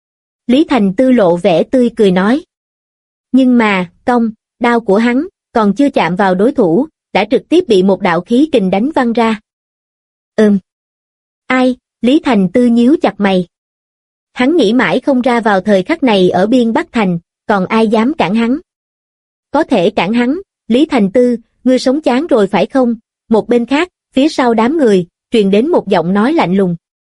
Speaker 2: Lý Thành Tư lộ vẻ tươi cười nói. Nhưng mà, đao của hắn, còn chưa chạm vào đối thủ, đã trực tiếp bị một đạo khí kình đánh văng ra. Ai? Lý Thành Tư nhíu chặt mày. Hắn nghĩ mãi không ra vào thời khắc này ở biên Bắc Thành, còn ai dám cản hắn. Có thể cản hắn, Lý Thành Tư, ngươi sống chán rồi phải không? một bên khác, phía sau đám người, truyền đến một giọng nói lạnh lùng.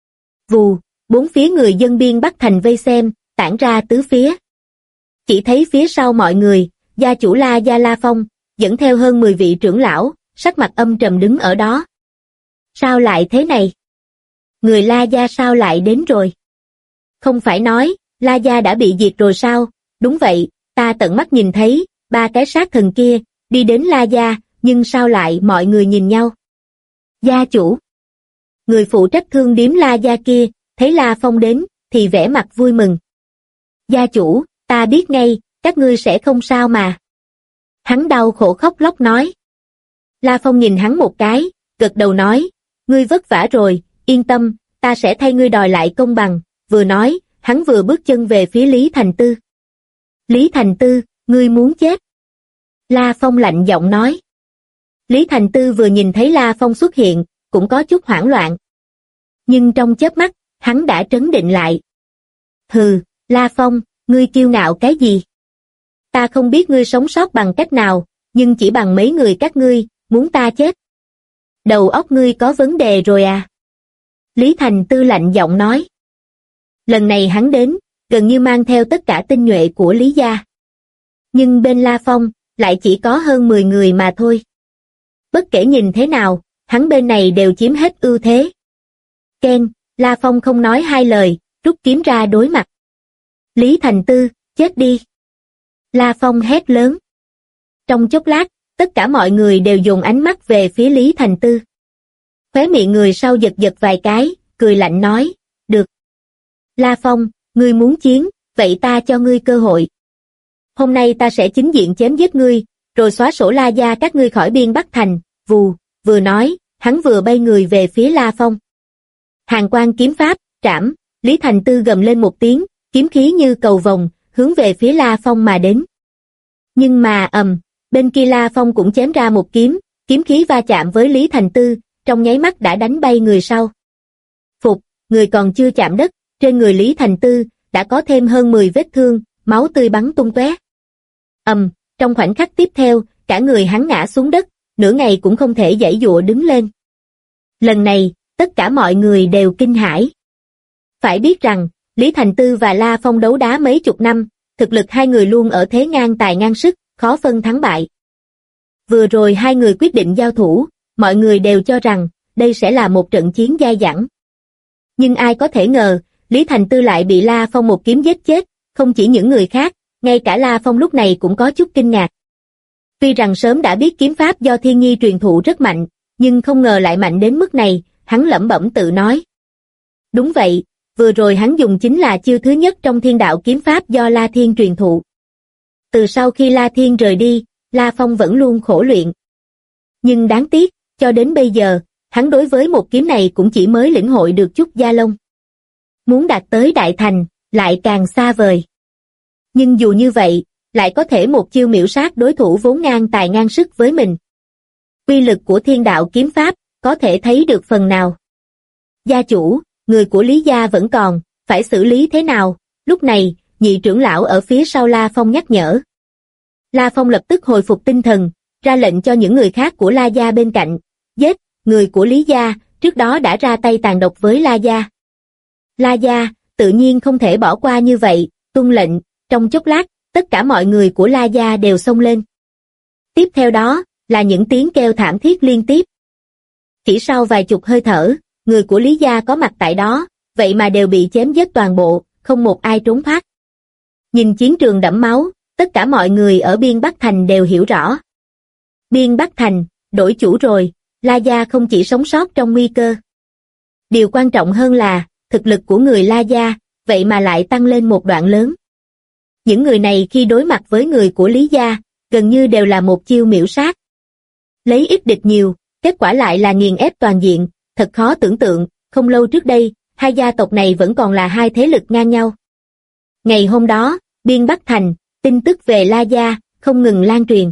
Speaker 2: Vù, bốn phía người dân biên Bắc Thành vây xem, tản ra tứ phía. Chỉ thấy phía sau mọi người, gia chủ La Gia La Phong, dẫn theo hơn 10 vị trưởng lão, sắc mặt âm trầm đứng ở đó. Sao lại thế này? Người La Gia sao lại đến rồi? Không phải nói, La Gia đã bị diệt rồi sao? Đúng vậy, ta tận mắt nhìn thấy, ba cái sát thần kia, đi đến La Gia, nhưng sao lại mọi người nhìn nhau? Gia chủ. Người phụ trách thương điếm La Gia kia, thấy La Phong đến, thì vẻ mặt vui mừng. Gia chủ, ta biết ngay, các ngươi sẽ không sao mà. Hắn đau khổ khóc lóc nói. La Phong nhìn hắn một cái, gật đầu nói, ngươi vất vả rồi, yên tâm, ta sẽ thay ngươi đòi lại công bằng, vừa nói, hắn vừa bước chân về phía Lý Thành Tư. Lý Thành Tư, ngươi muốn chết. La Phong lạnh giọng nói. Lý Thành Tư vừa nhìn thấy La Phong xuất hiện, cũng có chút hoảng loạn. Nhưng trong chớp mắt, hắn đã trấn định lại. Hừ, La Phong, ngươi kiêu ngạo cái gì? Ta không biết ngươi sống sót bằng cách nào, nhưng chỉ bằng mấy người các ngươi, muốn ta chết. Đầu óc ngươi có vấn đề rồi à? Lý Thành Tư lạnh giọng nói. Lần này hắn đến, gần như mang theo tất cả tinh nhuệ của Lý gia. Nhưng bên La Phong, lại chỉ có hơn 10 người mà thôi. Bất kể nhìn thế nào, hắn bên này đều chiếm hết ưu thế. Ken, La Phong không nói hai lời, rút kiếm ra đối mặt. Lý Thành Tư, chết đi. La Phong hét lớn. Trong chốc lát, tất cả mọi người đều dồn ánh mắt về phía Lý Thành Tư. Khóe miệng người sau giật giật vài cái, cười lạnh nói, được. La Phong, ngươi muốn chiến, vậy ta cho ngươi cơ hội. Hôm nay ta sẽ chính diện chém giết ngươi, rồi xóa sổ La Gia các ngươi khỏi biên Bắc Thành, vù, vừa nói, hắn vừa bay người về phía La Phong. Hàn quang kiếm pháp, trảm, Lý Thành Tư gầm lên một tiếng, kiếm khí như cầu vồng, hướng về phía La Phong mà đến. Nhưng mà bên kia La Phong cũng chém ra một kiếm, kiếm khí va chạm với Lý Thành Tư, trong nháy mắt đã đánh bay người sau. Phục, người còn chưa chạm đất, trên người Lý Thành Tư, đã có thêm hơn 10 vết thương, máu tươi bắn tung tóe. Trong khoảnh khắc tiếp theo, cả người hắn ngã xuống đất, nửa ngày cũng không thể giãy giụa đứng lên. Lần này, tất cả mọi người đều kinh hãi. Phải biết rằng, Lý Thành Tư và La Phong đấu đá mấy chục năm, thực lực hai người luôn ở thế ngang tài ngang sức, khó phân thắng bại. Vừa rồi hai người quyết định giao thủ, mọi người đều cho rằng, đây sẽ là một trận chiến dai dẳng. Nhưng ai có thể ngờ, Lý Thành Tư lại bị La Phong một kiếm giết chết, không chỉ những người khác, ngay cả La Phong lúc này cũng có chút kinh ngạc. Tuy rằng sớm đã biết kiếm pháp do Thiên Nhi truyền thụ rất mạnh, nhưng không ngờ lại mạnh đến mức này, hắn lẩm bẩm tự nói. Đúng vậy, vừa rồi hắn dùng chính là chiêu thứ nhất trong thiên đạo kiếm pháp do La Thiên truyền thụ. Từ sau khi La Thiên rời đi, La Phong vẫn luôn khổ luyện. Nhưng đáng tiếc, cho đến bây giờ, hắn đối với một kiếm này cũng chỉ mới lĩnh hội được chút da lông. Muốn đạt tới đại thành, lại càng xa vời. Nhưng dù như vậy, lại có thể một chiêu miểu sát đối thủ vốn ngang tài ngang sức với mình. Uy lực của thiên đạo kiếm pháp, có thể thấy được phần nào. Gia chủ, người của Lý gia vẫn còn, phải xử lý thế nào? Lúc này, nhị trưởng lão ở phía sau La Phong nhắc nhở. La Phong lập tức hồi phục tinh thần, ra lệnh cho những người khác của La gia bên cạnh, giết người của Lý gia, trước đó đã ra tay tàn độc với La gia. La gia, tự nhiên không thể bỏ qua như vậy, tuân lệnh, trong chốc lát, tất cả mọi người của La gia đều xông lên. Tiếp theo đó, là những tiếng kêu thảm thiết liên tiếp. Chỉ sau vài chục hơi thở, người của Lý gia có mặt tại đó, vậy mà đều bị chém giết toàn bộ, không một ai trốn thoát. Nhìn chiến trường đẫm máu, tất cả mọi người ở biên Bắc Thành đều hiểu rõ. Biên Bắc Thành, đổi chủ rồi, La gia không chỉ sống sót trong nguy cơ. Điều quan trọng hơn là, thực lực của người La gia, vậy mà lại tăng lên một đoạn lớn. Những người này khi đối mặt với người của Lý gia, gần như đều là một chiêu miểu sát. Lấy ít địch nhiều, kết quả lại là nghiền ép toàn diện, thật khó tưởng tượng, không lâu trước đây, hai gia tộc này vẫn còn là hai thế lực ngang nhau. Ngày hôm đó, biên Bắc Thành, tin tức về La gia, không ngừng lan truyền.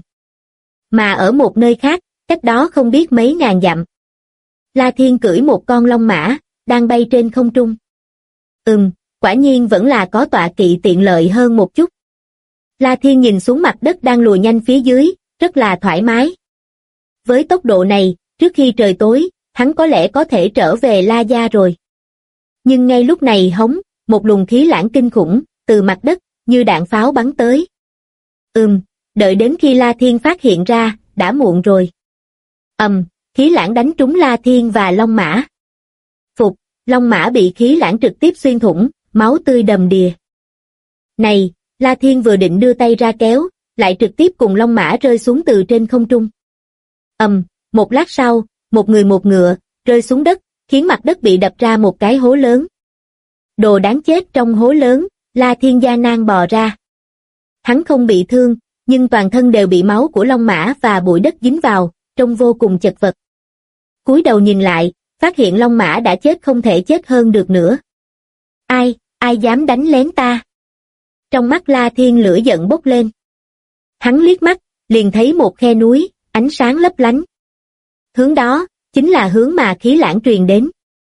Speaker 2: Mà ở một nơi khác, cách đó không biết mấy ngàn dặm. La Thiên cưỡi một con long mã, đang bay trên không trung. Quả nhiên vẫn là có tọa kỵ tiện lợi hơn một chút. La Thiên nhìn xuống mặt đất đang lùi nhanh phía dưới, rất là thoải mái. Với tốc độ này, trước khi trời tối, hắn có lẽ có thể trở về La Gia rồi. Nhưng ngay lúc này hống, một luồng khí lãng kinh khủng, từ mặt đất, như đạn pháo bắn tới. Đợi đến khi La Thiên phát hiện ra, đã muộn rồi. Khí lãng đánh trúng La Thiên và Long Mã. Phục, Long Mã bị khí lãng trực tiếp xuyên thủng, máu tươi đầm đìa. Này, La Thiên vừa định đưa tay ra kéo, lại trực tiếp cùng Long Mã rơi xuống từ trên không trung. Một lát sau, một người một ngựa, rơi xuống đất, khiến mặt đất bị đập ra một cái hố lớn. Đồ đáng chết trong hố lớn, La Thiên gian nan bò ra. Hắn không bị thương, nhưng toàn thân đều bị máu của Long Mã và bụi đất dính vào, trông vô cùng chật vật. Cúi đầu nhìn lại, phát hiện Long Mã đã chết không thể chết hơn được nữa. Ai dám đánh lén ta? Trong mắt La Thiên lửa giận bốc lên. Hắn liếc mắt, liền thấy một khe núi, ánh sáng lấp lánh. Hướng đó, chính là hướng mà khí lãng truyền đến.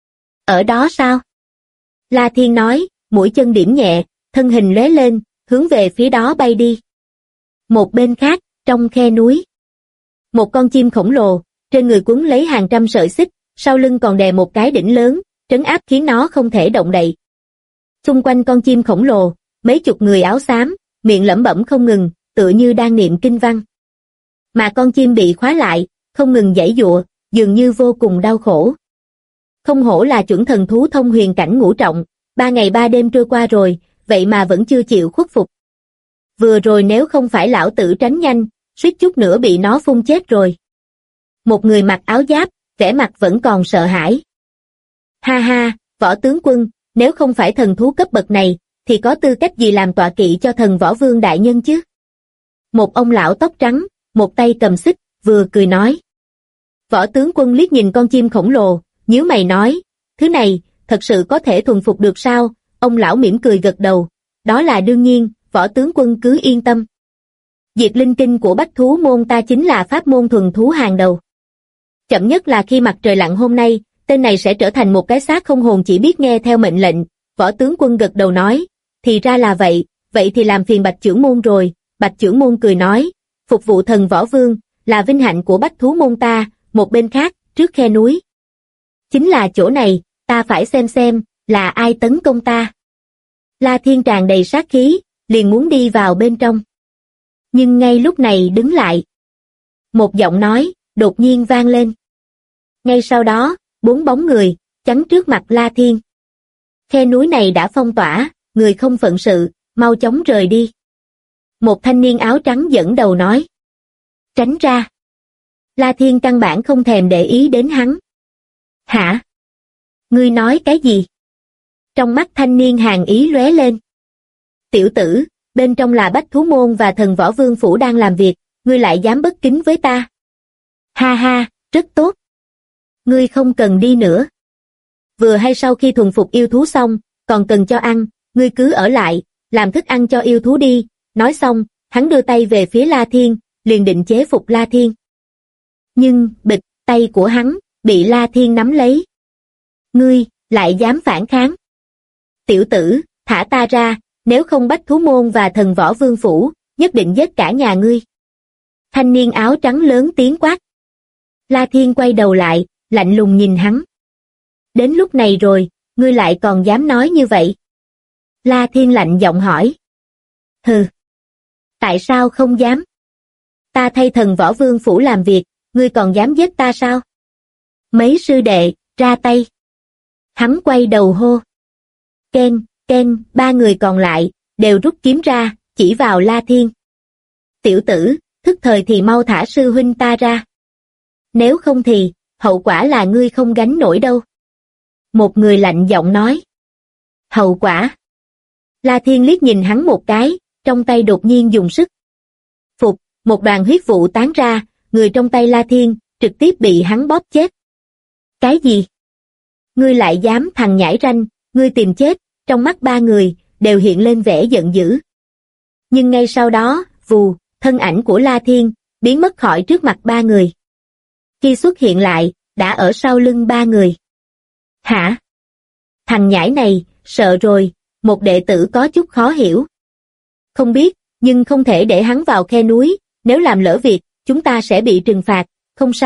Speaker 2: Ở đó sao? La Thiên nói, mũi chân điểm nhẹ, thân hình lóe lên, hướng về phía đó bay đi. Một bên khác, trong khe núi. Một con chim khổng lồ, trên người quấn lấy hàng trăm sợi xích, sau lưng còn đè một cái đỉnh lớn, trấn áp khiến nó không thể động đậy. Xung quanh con chim khổng lồ, mấy chục người áo xám, miệng lẩm bẩm không ngừng, tựa như đang niệm kinh văn. Mà con chim bị khóa lại, không ngừng giãy giụa, dường như vô cùng đau khổ. Không hổ là chuẩn thần thú thông huyền cảnh ngũ trọng, 3 ngày 3 đêm trôi qua rồi, vậy mà vẫn chưa chịu khuất phục. Vừa rồi nếu không phải lão tử tránh nhanh, suýt chút nữa bị nó phun chết rồi. Một người mặc áo giáp, vẻ mặt vẫn còn sợ hãi. Ha ha, Võ tướng quân, nếu không phải thần thú cấp bậc này, thì có tư cách gì làm tọa kỵ cho thần Võ Vương đại nhân chứ? Một ông lão tóc trắng, một tay cầm xích, vừa cười nói. Võ tướng quân liếc nhìn con chim khổng lồ, nhíu mày nói, thứ này, thật sự có thể thuần phục được sao? Ông lão mỉm cười gật đầu, đó là đương nhiên, Võ tướng quân cứ yên tâm. Diệt linh kinh của Bách Thú môn ta chính là pháp môn thuần thú hàng đầu. Chậm nhất là khi mặt trời lặn hôm nay, tên này sẽ trở thành một cái xác không hồn chỉ biết nghe theo mệnh lệnh. Võ tướng quân gật đầu nói, thì ra là vậy, vậy thì làm phiền Bạch chưởng môn rồi. Bạch chưởng môn cười nói, phục vụ thần Võ Vương, là vinh hạnh của Bách Thú môn ta. Một bên khác, trước khe núi. Chính là chỗ này, ta phải xem, là ai tấn công ta. La Thiên tràn đầy sát khí, liền muốn đi vào bên trong. Nhưng ngay lúc này đứng lại. Một giọng nói, đột nhiên vang lên. Ngay sau đó, 4 bóng người, chắn trước mặt La Thiên. Khe núi này đã phong tỏa, người không phận sự, mau chóng rời đi. Một thanh niên áo trắng dẫn đầu nói. Tránh ra. La Thiên căn bản không thèm để ý đến hắn. Hả? Ngươi nói cái gì? Trong mắt thanh niên hàn ý lóe lên. Tiểu tử, bên trong là Bách Thú môn và thần Võ Vương phủ đang làm việc, ngươi lại dám bất kính với ta. Ha ha, rất tốt. Ngươi không cần đi nữa. Vừa hay sau khi thuần phục yêu thú xong, còn cần cho ăn, ngươi cứ ở lại, làm thức ăn cho yêu thú đi. Nói xong, hắn đưa tay về phía La Thiên, liền định chế phục La Thiên. Nhưng, bịch, tay của hắn, bị La Thiên nắm lấy. Ngươi, lại dám phản kháng. Tiểu tử, thả ta ra, nếu không Bách Thú môn và thần Võ Vương phủ, nhất định giết cả nhà ngươi. Thanh niên áo trắng lớn tiếng quát. La Thiên quay đầu lại, lạnh lùng nhìn hắn. Đến lúc này rồi, ngươi lại còn dám nói như vậy? La Thiên lạnh giọng hỏi. Hừ. Tại sao không dám? Ta thay thần Võ Vương phủ làm việc, ngươi còn dám giết ta sao? Mấy sư đệ, ra tay. Hắn quay đầu hô. Ken, 3 người còn lại, đều rút kiếm ra, chỉ vào La Thiên. Tiểu tử, thức thời thì mau thả sư huynh ta ra. Nếu không thì, hậu quả là ngươi không gánh nổi đâu. Một người lạnh giọng nói. Hậu quả? La Thiên liếc nhìn hắn một cái, trong tay đột nhiên dùng sức. Phục, một đoàn huyết vụ tán ra, người trong tay La Thiên, trực tiếp bị hắn bóp chết. Cái gì? Ngươi lại dám thằng nhãi ranh, ngươi tìm chết, trong mắt 3 người, đều hiện lên vẻ giận dữ. Nhưng ngay sau đó, vù, thân ảnh của La Thiên, biến mất khỏi trước mặt 3 người. Khi xuất hiện lại, đã ở sau lưng 3 người. Hả? Thằng nhãi này, sợ rồi, một đệ tử có chút khó hiểu. Không biết, nhưng không thể để hắn vào khe núi, nếu làm lỡ việc, chúng ta sẽ bị trừng phạt. Không sai,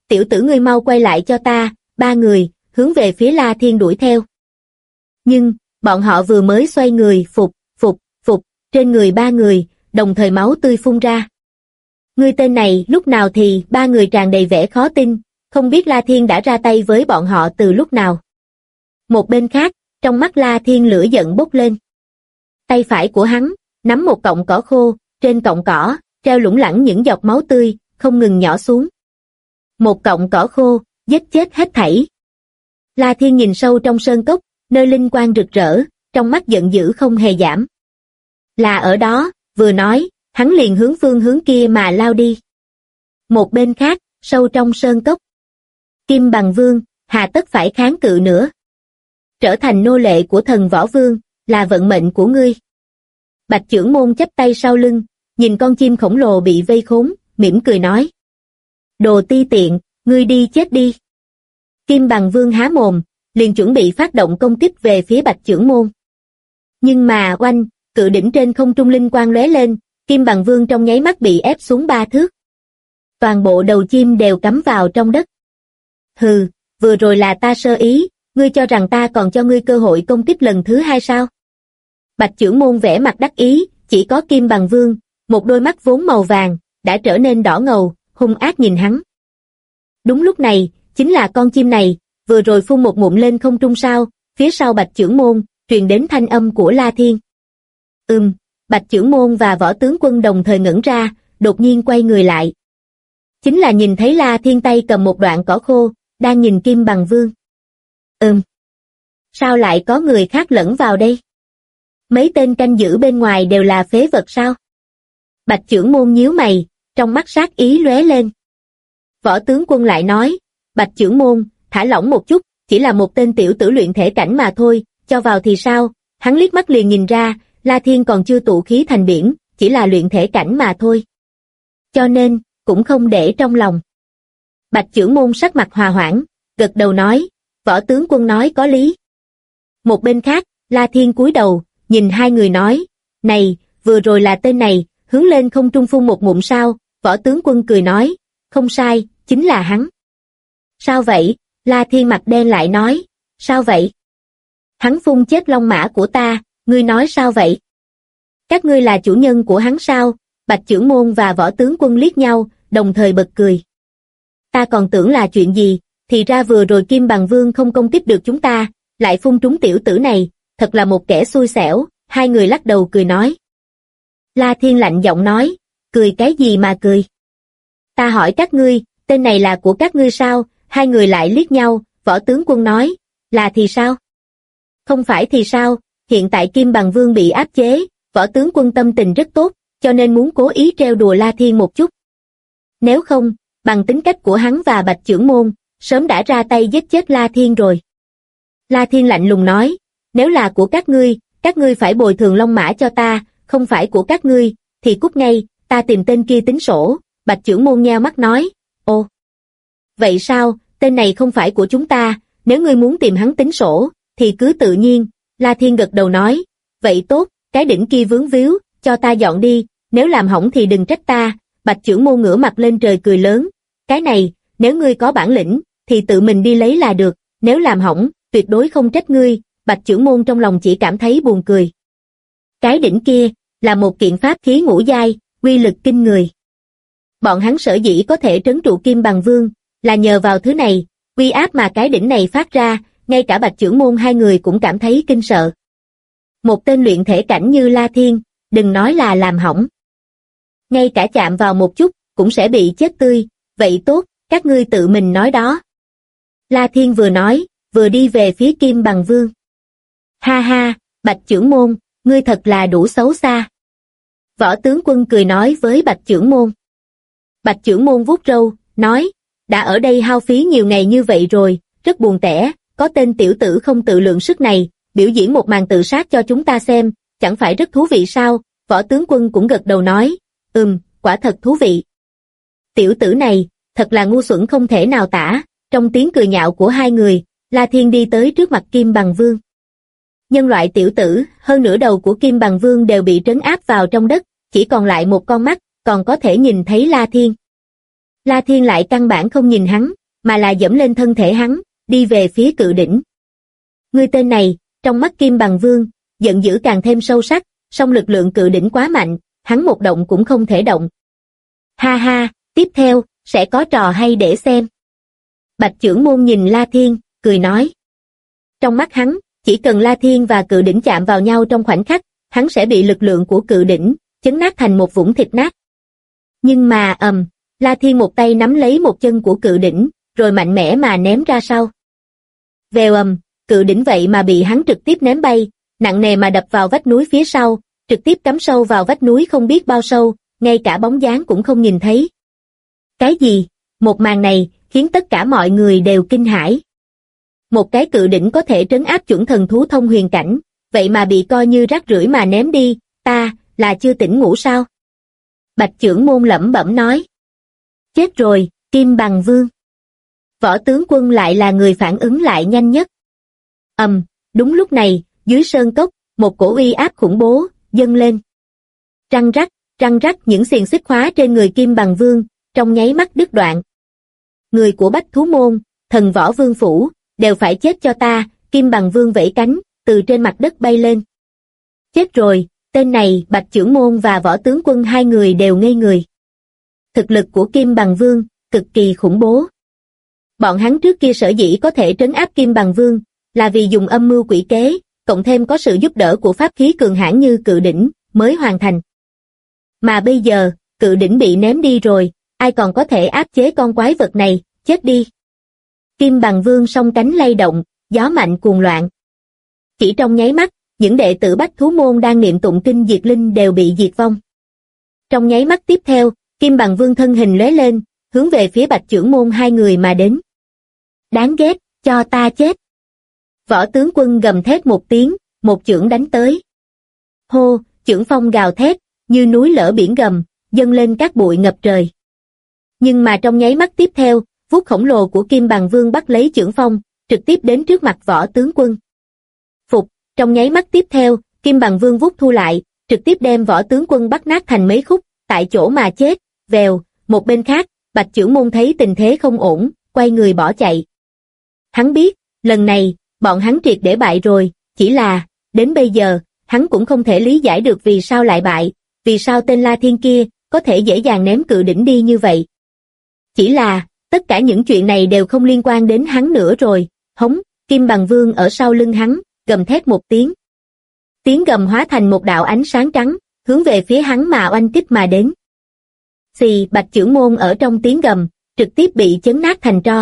Speaker 2: tiểu tử ngươi mau quay lại cho ta, ba người, hướng về phía La Thiên đuổi theo. Nhưng, bọn họ vừa mới xoay người, phục, trên người ba người, đồng thời máu tươi phun ra. Ngươi tên này lúc nào thì ba người tràn đầy vẻ khó tin, không biết La Thiên đã ra tay với bọn họ từ lúc nào. Một bên khác, trong mắt La Thiên lửa giận bốc lên. Tay phải của hắn, nắm một cọng cỏ khô, trên cọng cỏ, treo lủng lẳng những giọt máu tươi, không ngừng nhỏ xuống. Một cọng cỏ khô, giết chết hết thảy. La Thiên nhìn sâu trong sơn cốc, nơi linh quang rực rỡ, trong mắt giận dữ không hề giảm. Là ở đó, vừa nói, hắn liền hướng phương hướng kia mà lao đi. Một bên khác, sâu trong sơn cốc. Kim Bằng Vương, hà tất phải kháng cự nữa. Trở thành nô lệ của thần Võ Vương, là vận mệnh của ngươi. Bạch Chưởng Môn chắp tay sau lưng, nhìn con chim khổng lồ bị vây khốn, mỉm cười nói. Đồ ti tiện, ngươi đi chết đi. Kim Bằng Vương há mồm, liền chuẩn bị phát động công kích về phía Bạch Chưởng Môn. Nhưng mà oanh, cự đỉnh trên không trung linh quang lóe lên, Kim Bằng Vương trong nháy mắt bị ép xuống 3 thước. Toàn bộ đầu chim đều cắm vào trong đất. Hừ, vừa rồi là ta sơ ý, ngươi cho rằng ta còn cho ngươi cơ hội công kích lần thứ 2 sao? Bạch Chưởng Môn vẻ mặt đắc ý, chỉ có Kim Bằng Vương, một đôi mắt vốn màu vàng, đã trở nên đỏ ngầu, hung ác nhìn hắn. Đúng lúc này, chính là con chim này, vừa rồi phun một ngụm lên không trung sao, phía sau Bạch Chưởng Môn, truyền đến thanh âm của La Thiên. Bạch Chưởng Môn và Võ Tướng Quân đồng thời ngẩn ra, đột nhiên quay người lại. Chính là nhìn thấy La Thiên tay cầm một đoạn cỏ khô, đang nhìn Kim Bằng Vương. Sao lại có người khác lẫn vào đây? Mấy tên canh giữ bên ngoài đều là phế vật sao? Bạch Chưởng Môn nhíu mày, trong mắt sát ý lóe lên. Võ Tướng Quân lại nói, Bạch Chưởng Môn, thả lỏng một chút, chỉ là một tên tiểu tử luyện thể cảnh mà thôi, cho vào thì sao? Hắn liếc mắt liền nhìn ra, La Thiên còn chưa tụ khí thành biển, chỉ là luyện thể cảnh mà thôi. Cho nên, cũng không để trong lòng. Bạch Chưởng Môn sắc mặt hòa hoãn, gật đầu nói, Võ Tướng Quân nói có lý. Một bên khác, La Thiên cúi đầu, nhìn hai người nói, này, vừa rồi là tên này, hướng lên không trung phun một ngụm sao? Võ Tướng Quân cười nói, không sai, chính là hắn. Sao vậy? La Thiên mặt đen lại nói, sao vậy? Hắn phun chết long mã của ta, ngươi nói sao vậy? Các ngươi là chủ nhân của hắn sao? Bạch Chưởng Môn và Võ Tướng Quân liếc nhau, đồng thời bật cười. Ta còn tưởng là chuyện gì, thì ra vừa rồi Kim Bằng Vương không công kích được chúng ta, lại phun trúng tiểu tử này, thật là một kẻ xui xẻo, hai người lắc đầu cười nói. La Thiên lạnh giọng nói, cười cái gì mà cười? Ta hỏi các ngươi, tên này là của các ngươi sao? Hai người lại liếc nhau, Võ Tướng Quân nói, là thì sao? Không phải thì sao, hiện tại Kim Bằng Vương bị áp chế, Võ Tướng Quân tâm tình rất tốt, cho nên muốn cố ý trêu đùa La Thiên một chút. Nếu không, bằng tính cách của hắn và Bạch Chưởng Môn, sớm đã ra tay giết chết La Thiên rồi. La Thiên lạnh lùng nói, nếu là của các ngươi phải bồi thường long mã cho ta, không phải của các ngươi, thì cút ngay, ta tìm tên kia tính sổ. Bạch Chưởng Môn nheo mắt nói, ô. Vậy sao, tên này không phải của chúng ta, nếu ngươi muốn tìm hắn tính sổ, thì cứ tự nhiên. La Thiên gật đầu nói, vậy tốt, cái đỉnh kia vướng víu, cho ta dọn đi, nếu làm hỏng thì đừng trách ta. Bạch Chưởng Môn ngửa mặt lên trời cười lớn, cái này, nếu ngươi có bản lĩnh, thì tự mình đi lấy là được, nếu làm hỏng, tuyệt đối không trách ngươi. Bạch Chưởng Môn trong lòng chỉ cảm thấy buồn cười. Cái đỉnh kia, là một kiện pháp khí ngũ giai, uy lực kinh người. Bọn hắn sở dĩ có thể trấn trụ Kim Bằng Vương, là nhờ vào thứ này, uy áp mà cái đỉnh này phát ra, ngay cả Bạch Chưởng Môn hai người cũng cảm thấy kinh sợ. Một tên luyện thể cảnh như La Thiên, đừng nói là làm hỏng. Ngay cả chạm vào một chút, cũng sẽ bị chết tươi, vậy tốt, các ngươi tự mình nói đó. La Thiên vừa nói, vừa đi về phía Kim Bằng Vương. Ha ha, Bạch Chưởng Môn, ngươi thật là đủ xấu xa. Võ Tướng Quân cười nói với Bạch Chưởng Môn. Bạch Chưởng Môn vuốt râu, nói, đã ở đây hao phí nhiều ngày như vậy rồi, rất buồn tẻ, có tên tiểu tử không tự lượng sức này, biểu diễn một màn tự sát cho chúng ta xem, chẳng phải rất thú vị sao? Võ Tướng Quân cũng gật đầu nói, quả thật thú vị. Tiểu tử này, thật là ngu xuẩn không thể nào tả. Trong tiếng cười nhạo của hai người, La Thiên đi tới trước mặt Kim Bằng Vương. Nhân loại tiểu tử, hơn nửa đầu của Kim Bằng Vương đều bị trấn áp vào trong đất, chỉ còn lại một con mắt, còn có thể nhìn thấy La Thiên. La Thiên lại căn bản không nhìn hắn, mà là dẫm lên thân thể hắn, đi về phía cự đỉnh. Ngươi tên này, trong mắt Kim Bằng Vương, giận dữ càng thêm sâu sắc, song lực lượng cự đỉnh quá mạnh, hắn một động cũng không thể động. Ha ha, tiếp theo, sẽ có trò hay để xem. Bạch Chưởng Môn nhìn La Thiên, cười nói. Trong mắt hắn, chỉ cần La Thiên và cự đỉnh chạm vào nhau trong khoảnh khắc, hắn sẽ bị lực lượng của cự đỉnh chấn nát thành một vũng thịt nát. Nhưng mà La Thiên một tay nắm lấy một chân của cự đỉnh, rồi mạnh mẽ mà ném ra sau. Vèo cự đỉnh vậy mà bị hắn trực tiếp ném bay, nặng nề mà đập vào vách núi phía sau, trực tiếp cắm sâu vào vách núi không biết bao sâu, ngay cả bóng dáng cũng không nhìn thấy. Cái gì? Một màn này khiến tất cả mọi người đều kinh hãi. Một cái cự đỉnh có thể trấn áp chuẩn thần thú thông huyền cảnh, vậy mà bị coi như rác rưởi mà ném đi, ta là chưa tỉnh ngủ sao? Bạch Chưởng Môn lẩm bẩm nói. Chết rồi, Kim Bằng Vương. Võ tướng quân lại là người phản ứng lại nhanh nhất. Đúng lúc này, dưới sơn cốc, một cổ uy áp khủng bố dâng lên. Răng rắc những xiềng xích khóa trên người Kim Bằng Vương, trong nháy mắt đứt đoạn. Người của Bách Thú Môn, Thần Võ Vương phủ, đều phải chết cho ta. Kim Bằng Vương vẫy cánh, từ trên mặt đất bay lên. Chết rồi, tên này. Bạch Chưởng Môn và Võ tướng quân hai người đều ngây người. Thực lực của Kim Bằng Vương cực kỳ khủng bố. Bọn hắn trước kia sở dĩ có thể trấn áp Kim Bằng Vương là vì dùng âm mưu quỷ kế, cộng thêm có sự giúp đỡ của pháp khí cường hãn như cự đỉnh mới hoàn thành. Mà bây giờ, cự đỉnh bị ném đi rồi, ai còn có thể áp chế con quái vật này? Chết đi. Kim Bằng Vương song cánh lay động, gió mạnh cuồng loạn. Chỉ trong nháy mắt, những đệ tử Bách Thú Môn đang niệm tụng kinh diệt linh đều bị diệt vong. Trong nháy mắt tiếp theo, Kim Bằng Vương thân hình lóe lên, hướng về phía Bạch Chưởng Môn hai người mà đến. Đáng ghét, cho ta chết. Võ tướng quân gầm thét một tiếng, một chưởng đánh tới. Hô, chưởng phong gào thét, như núi lở biển gầm, dâng lên các bụi ngập trời. Nhưng mà trong nháy mắt tiếp theo, vuốt khổng lồ của Kim Bằng Vương bắt lấy chưởng phong, trực tiếp đến trước mặt võ tướng quân. Phục, trong nháy mắt tiếp theo, Kim Bằng Vương vuốt thu lại, trực tiếp đem võ tướng quân bắt nát thành mấy khúc, tại chỗ mà chết. Vèo, một bên khác, Bạch Chưởng Môn thấy tình thế không ổn, quay người bỏ chạy. Hắn biết, lần này, bọn hắn triệt để bại rồi, chỉ là, đến bây giờ, hắn cũng không thể lý giải được vì sao lại bại, vì sao tên La Thiên kia có thể dễ dàng ném cự đỉnh đi như vậy. Chỉ là, tất cả những chuyện này đều không liên quan đến hắn nữa rồi. Hống, Kim Bằng Vương ở sau lưng hắn, gầm thét một tiếng. Tiếng gầm hóa thành một đạo ánh sáng trắng, hướng về phía hắn mà oanh kích mà đến. Xì, Bạch Chưởng Môn ở trong tiếng gầm, trực tiếp bị chấn nát thành tro.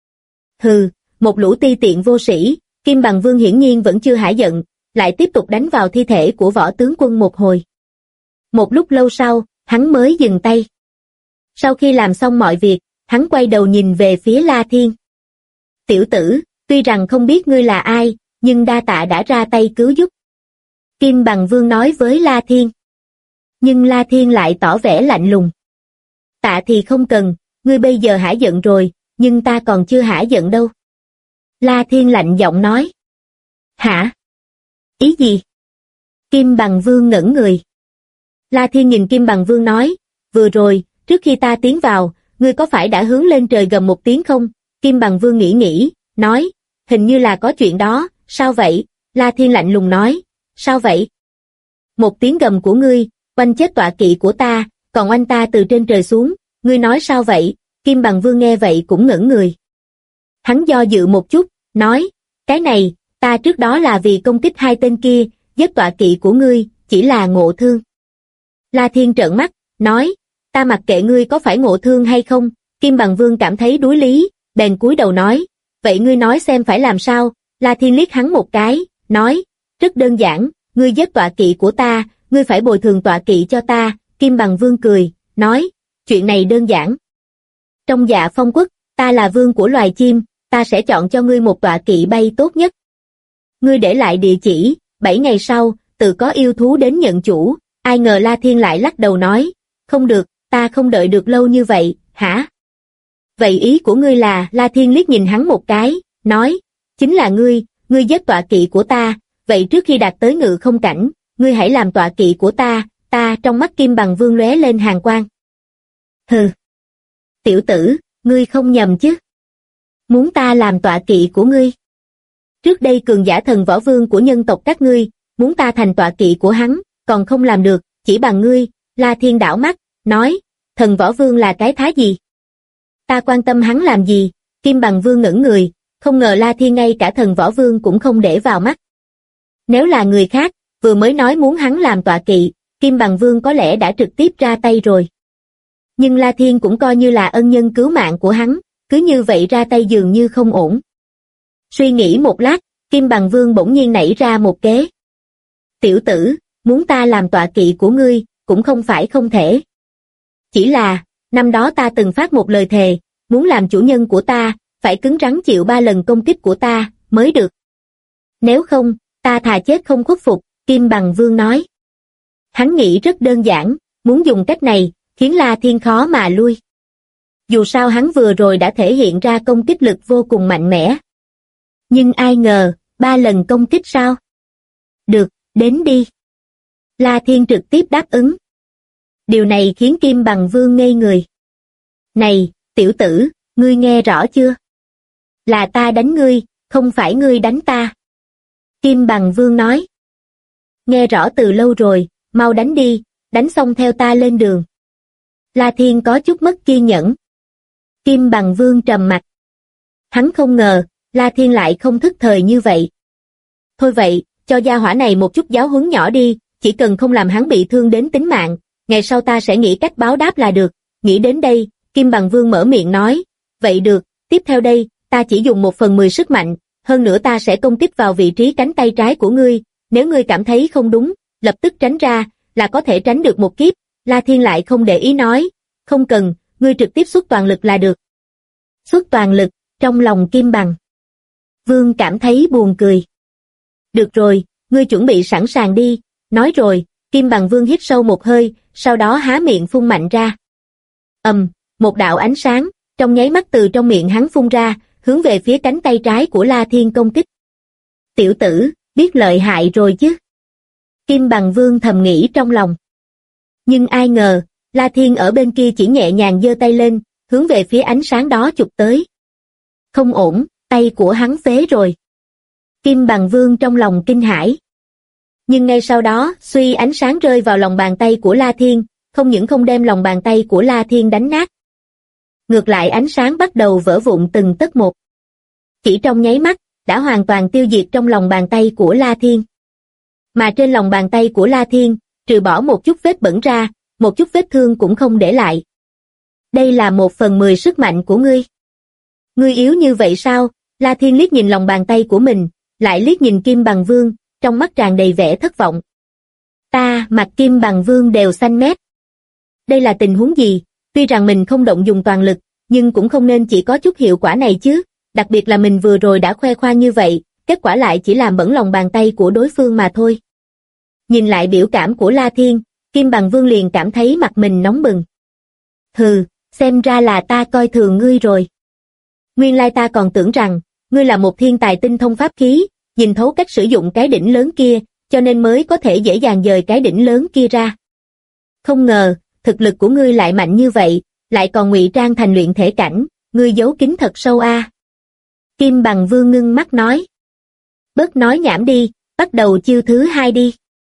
Speaker 2: Hừ, một lũ ti tiện vô sĩ. Kim Bằng Vương hiển nhiên vẫn chưa hả giận, lại tiếp tục đánh vào thi thể của võ tướng quân một hồi. Một lúc lâu sau, hắn mới dừng tay. Sau khi làm xong mọi việc, hắn quay đầu nhìn về phía La Thiên. Tiểu tử, tuy rằng không biết ngươi là ai, nhưng đa tạ đã ra tay cứu giúp. Kim Bằng Vương nói với La Thiên. Nhưng La Thiên lại tỏ vẻ lạnh lùng. Tạ thì không cần, ngươi bây giờ hả giận rồi, nhưng ta còn chưa hả giận đâu. La Thiên lạnh giọng nói. Hả? Ý gì? Kim Bằng Vương ngẩn người. La Thiên nhìn Kim Bằng Vương nói, vừa rồi, trước khi ta tiến vào, ngươi có phải đã hướng lên trời gầm một tiếng không? Kim Bằng Vương nghĩ, nói, hình như là có chuyện đó. Sao vậy? La Thiên lạnh lùng nói, sao vậy? Một tiếng gầm của ngươi, oanh chết tọa kỵ của ta, còn oanh ta từ trên trời xuống, ngươi nói sao vậy? Kim Bằng Vương nghe vậy cũng ngẩn người. Hắn do dự một chút, nói, cái này, ta trước đó là vì công kích hai tên kia, giết tọa kỵ của ngươi, chỉ là ngộ thương. La Thiên trợn mắt, nói, ta mặc kệ ngươi có phải ngộ thương hay không. Kim Bằng Vương cảm thấy đuối lý, bèn cúi đầu nói, vậy ngươi nói xem phải làm sao? La Thiên liếc hắn một cái, nói, rất đơn giản, ngươi giết tọa kỵ của ta, ngươi phải bồi thường tọa kỵ cho ta. Kim Bằng Vương cười, nói, chuyện này đơn giản. Trong Dạ Phong Quốc, ta là vương của loài chim, ta sẽ chọn cho ngươi một tọa kỵ bay tốt nhất. Ngươi để lại địa chỉ, 7 ngày sau, tự có yêu thú đến nhận chủ. Ai ngờ La Thiên lại lắc đầu nói, không được, ta không đợi được lâu như vậy. Hả? Vậy ý của ngươi là? La Thiên liếc nhìn hắn một cái, nói, chính là ngươi giết tọa kỵ của ta, vậy trước khi đạt tới ngự không cảnh, ngươi hãy làm tọa kỵ của ta. Trong mắt Kim Bằng Vương lóe lên hàn quang. Hừ. Tiểu tử, ngươi không nhầm chứ? Muốn ta làm tọa kỵ của ngươi? Trước đây cường giả thần võ vương của nhân tộc các ngươi, muốn ta thành tọa kỵ của hắn, còn không làm được, chỉ bằng ngươi. La Thiên đảo mắt, nói, thần võ vương là cái thá gì? Ta quan tâm hắn làm gì? Kim Bằng Vương ngẩn người, không ngờ La Thiên ngay cả thần võ vương cũng không để vào mắt. Nếu là người khác, vừa mới nói muốn hắn làm tọa kỵ, Kim Bằng Vương có lẽ đã trực tiếp ra tay rồi. Nhưng La Thiên cũng coi như là ân nhân cứu mạng của hắn, cứ như vậy ra tay dường như không ổn. Suy nghĩ một lát, Kim Bằng Vương bỗng nhiên nảy ra một kế. Tiểu tử, muốn ta làm tọa kỵ của ngươi, cũng không phải không thể. Chỉ là, năm đó ta từng phát một lời thề, muốn làm chủ nhân của ta, phải cứng rắn chịu 3 lần công kích của ta, mới được. Nếu không, ta thà chết không khuất phục, Kim Bằng Vương nói. Hắn nghĩ rất đơn giản, muốn dùng cách này, khiến La Thiên khó mà lui. Dù sao hắn vừa rồi đã thể hiện ra công kích lực vô cùng mạnh mẽ. Nhưng ai ngờ, 3 lần công kích sao? Được, đến đi. La Thiên trực tiếp đáp ứng. Điều này khiến Kim Bằng Vương ngây người. Này, tiểu tử, ngươi nghe rõ chưa? Là ta đánh ngươi, không phải ngươi đánh ta. Kim Bằng Vương nói. Nghe rõ từ lâu rồi, mau đánh đi, đánh xong theo ta lên đường. La Thiên có chút mất kiên nhẫn. Kim Bằng Vương trầm mặt. Hắn không ngờ, La Thiên lại không thức thời như vậy. Thôi vậy, cho gia hỏa này một chút giáo huấn nhỏ đi, chỉ cần không làm hắn bị thương đến tính mạng, ngày sau ta sẽ nghĩ cách báo đáp là được. Nghĩ đến đây, Kim Bằng Vương mở miệng nói, vậy được, tiếp theo đây, ta chỉ dùng 1/10 sức mạnh, hơn nữa ta sẽ công kích vào vị trí cánh tay trái của ngươi, nếu ngươi cảm thấy không đúng, lập tức tránh ra, là có thể tránh được một kiếp. La Thiên lại không để ý nói, không cần, ngươi trực tiếp xuất toàn lực là được. Xuất toàn lực, trong lòng Kim Bằng Vương cảm thấy buồn cười. Được rồi, ngươi chuẩn bị sẵn sàng đi, nói rồi, Kim Bằng Vương hít sâu một hơi, sau đó há miệng phun mạnh ra. Một đạo ánh sáng, trong nháy mắt từ trong miệng hắn phun ra, hướng về phía cánh tay trái của La Thiên công kích. Tiểu tử, biết lợi hại rồi chứ? Kim Bằng Vương thầm nghĩ trong lòng. Nhưng ai ngờ, La Thiên ở bên kia chỉ nhẹ nhàng giơ tay lên, hướng về phía ánh sáng đó chụp tới. Không ổn, tay của hắn phế rồi. Kim Bằng Vương trong lòng kinh hãi. Nhưng ngay sau đó, suy ánh sáng rơi vào lòng bàn tay của La Thiên, không những không đem lòng bàn tay của La Thiên đánh nát. Ngược lại ánh sáng bắt đầu vỡ vụn từng tấc một. Chỉ trong nháy mắt, đã hoàn toàn tiêu diệt trong lòng bàn tay của La Thiên. Mà trên lòng bàn tay của La Thiên, trừ bỏ một chút vết bẩn ra, một chút vết thương cũng không để lại. Đây là 1/10 sức mạnh của ngươi. Ngươi yếu như vậy sao? La Thiên liếc nhìn lòng bàn tay của mình, lại liếc nhìn Kim Bằng Vương, trong mắt tràn đầy vẻ thất vọng. Mặt Kim Bằng Vương đều xanh mét. Đây là tình huống gì? Tuy rằng mình không động dùng toàn lực, nhưng cũng không nên chỉ có chút hiệu quả này chứ, đặc biệt là mình vừa rồi đã khoe khoang như vậy, kết quả lại chỉ làm bẩn lòng bàn tay của đối phương mà thôi. Nhìn lại biểu cảm của La Thiên, Kim Bằng Vương liền cảm thấy mặt mình nóng bừng. Hừ, xem ra là ta coi thường ngươi rồi. Nguyên lai ta còn tưởng rằng, ngươi là một thiên tài tinh thông pháp khí, nhìn thấu cách sử dụng cái đỉnh lớn kia, cho nên mới có thể dễ dàng dời cái đỉnh lớn kia ra. Không ngờ, thực lực của ngươi lại mạnh như vậy, lại còn ngụy trang thành luyện thể cảnh, ngươi giấu kín thật sâu a. Kim Bằng Vương ngưng mắt nói. Bớt nói nhảm đi, bắt đầu chiêu thứ 2 đi.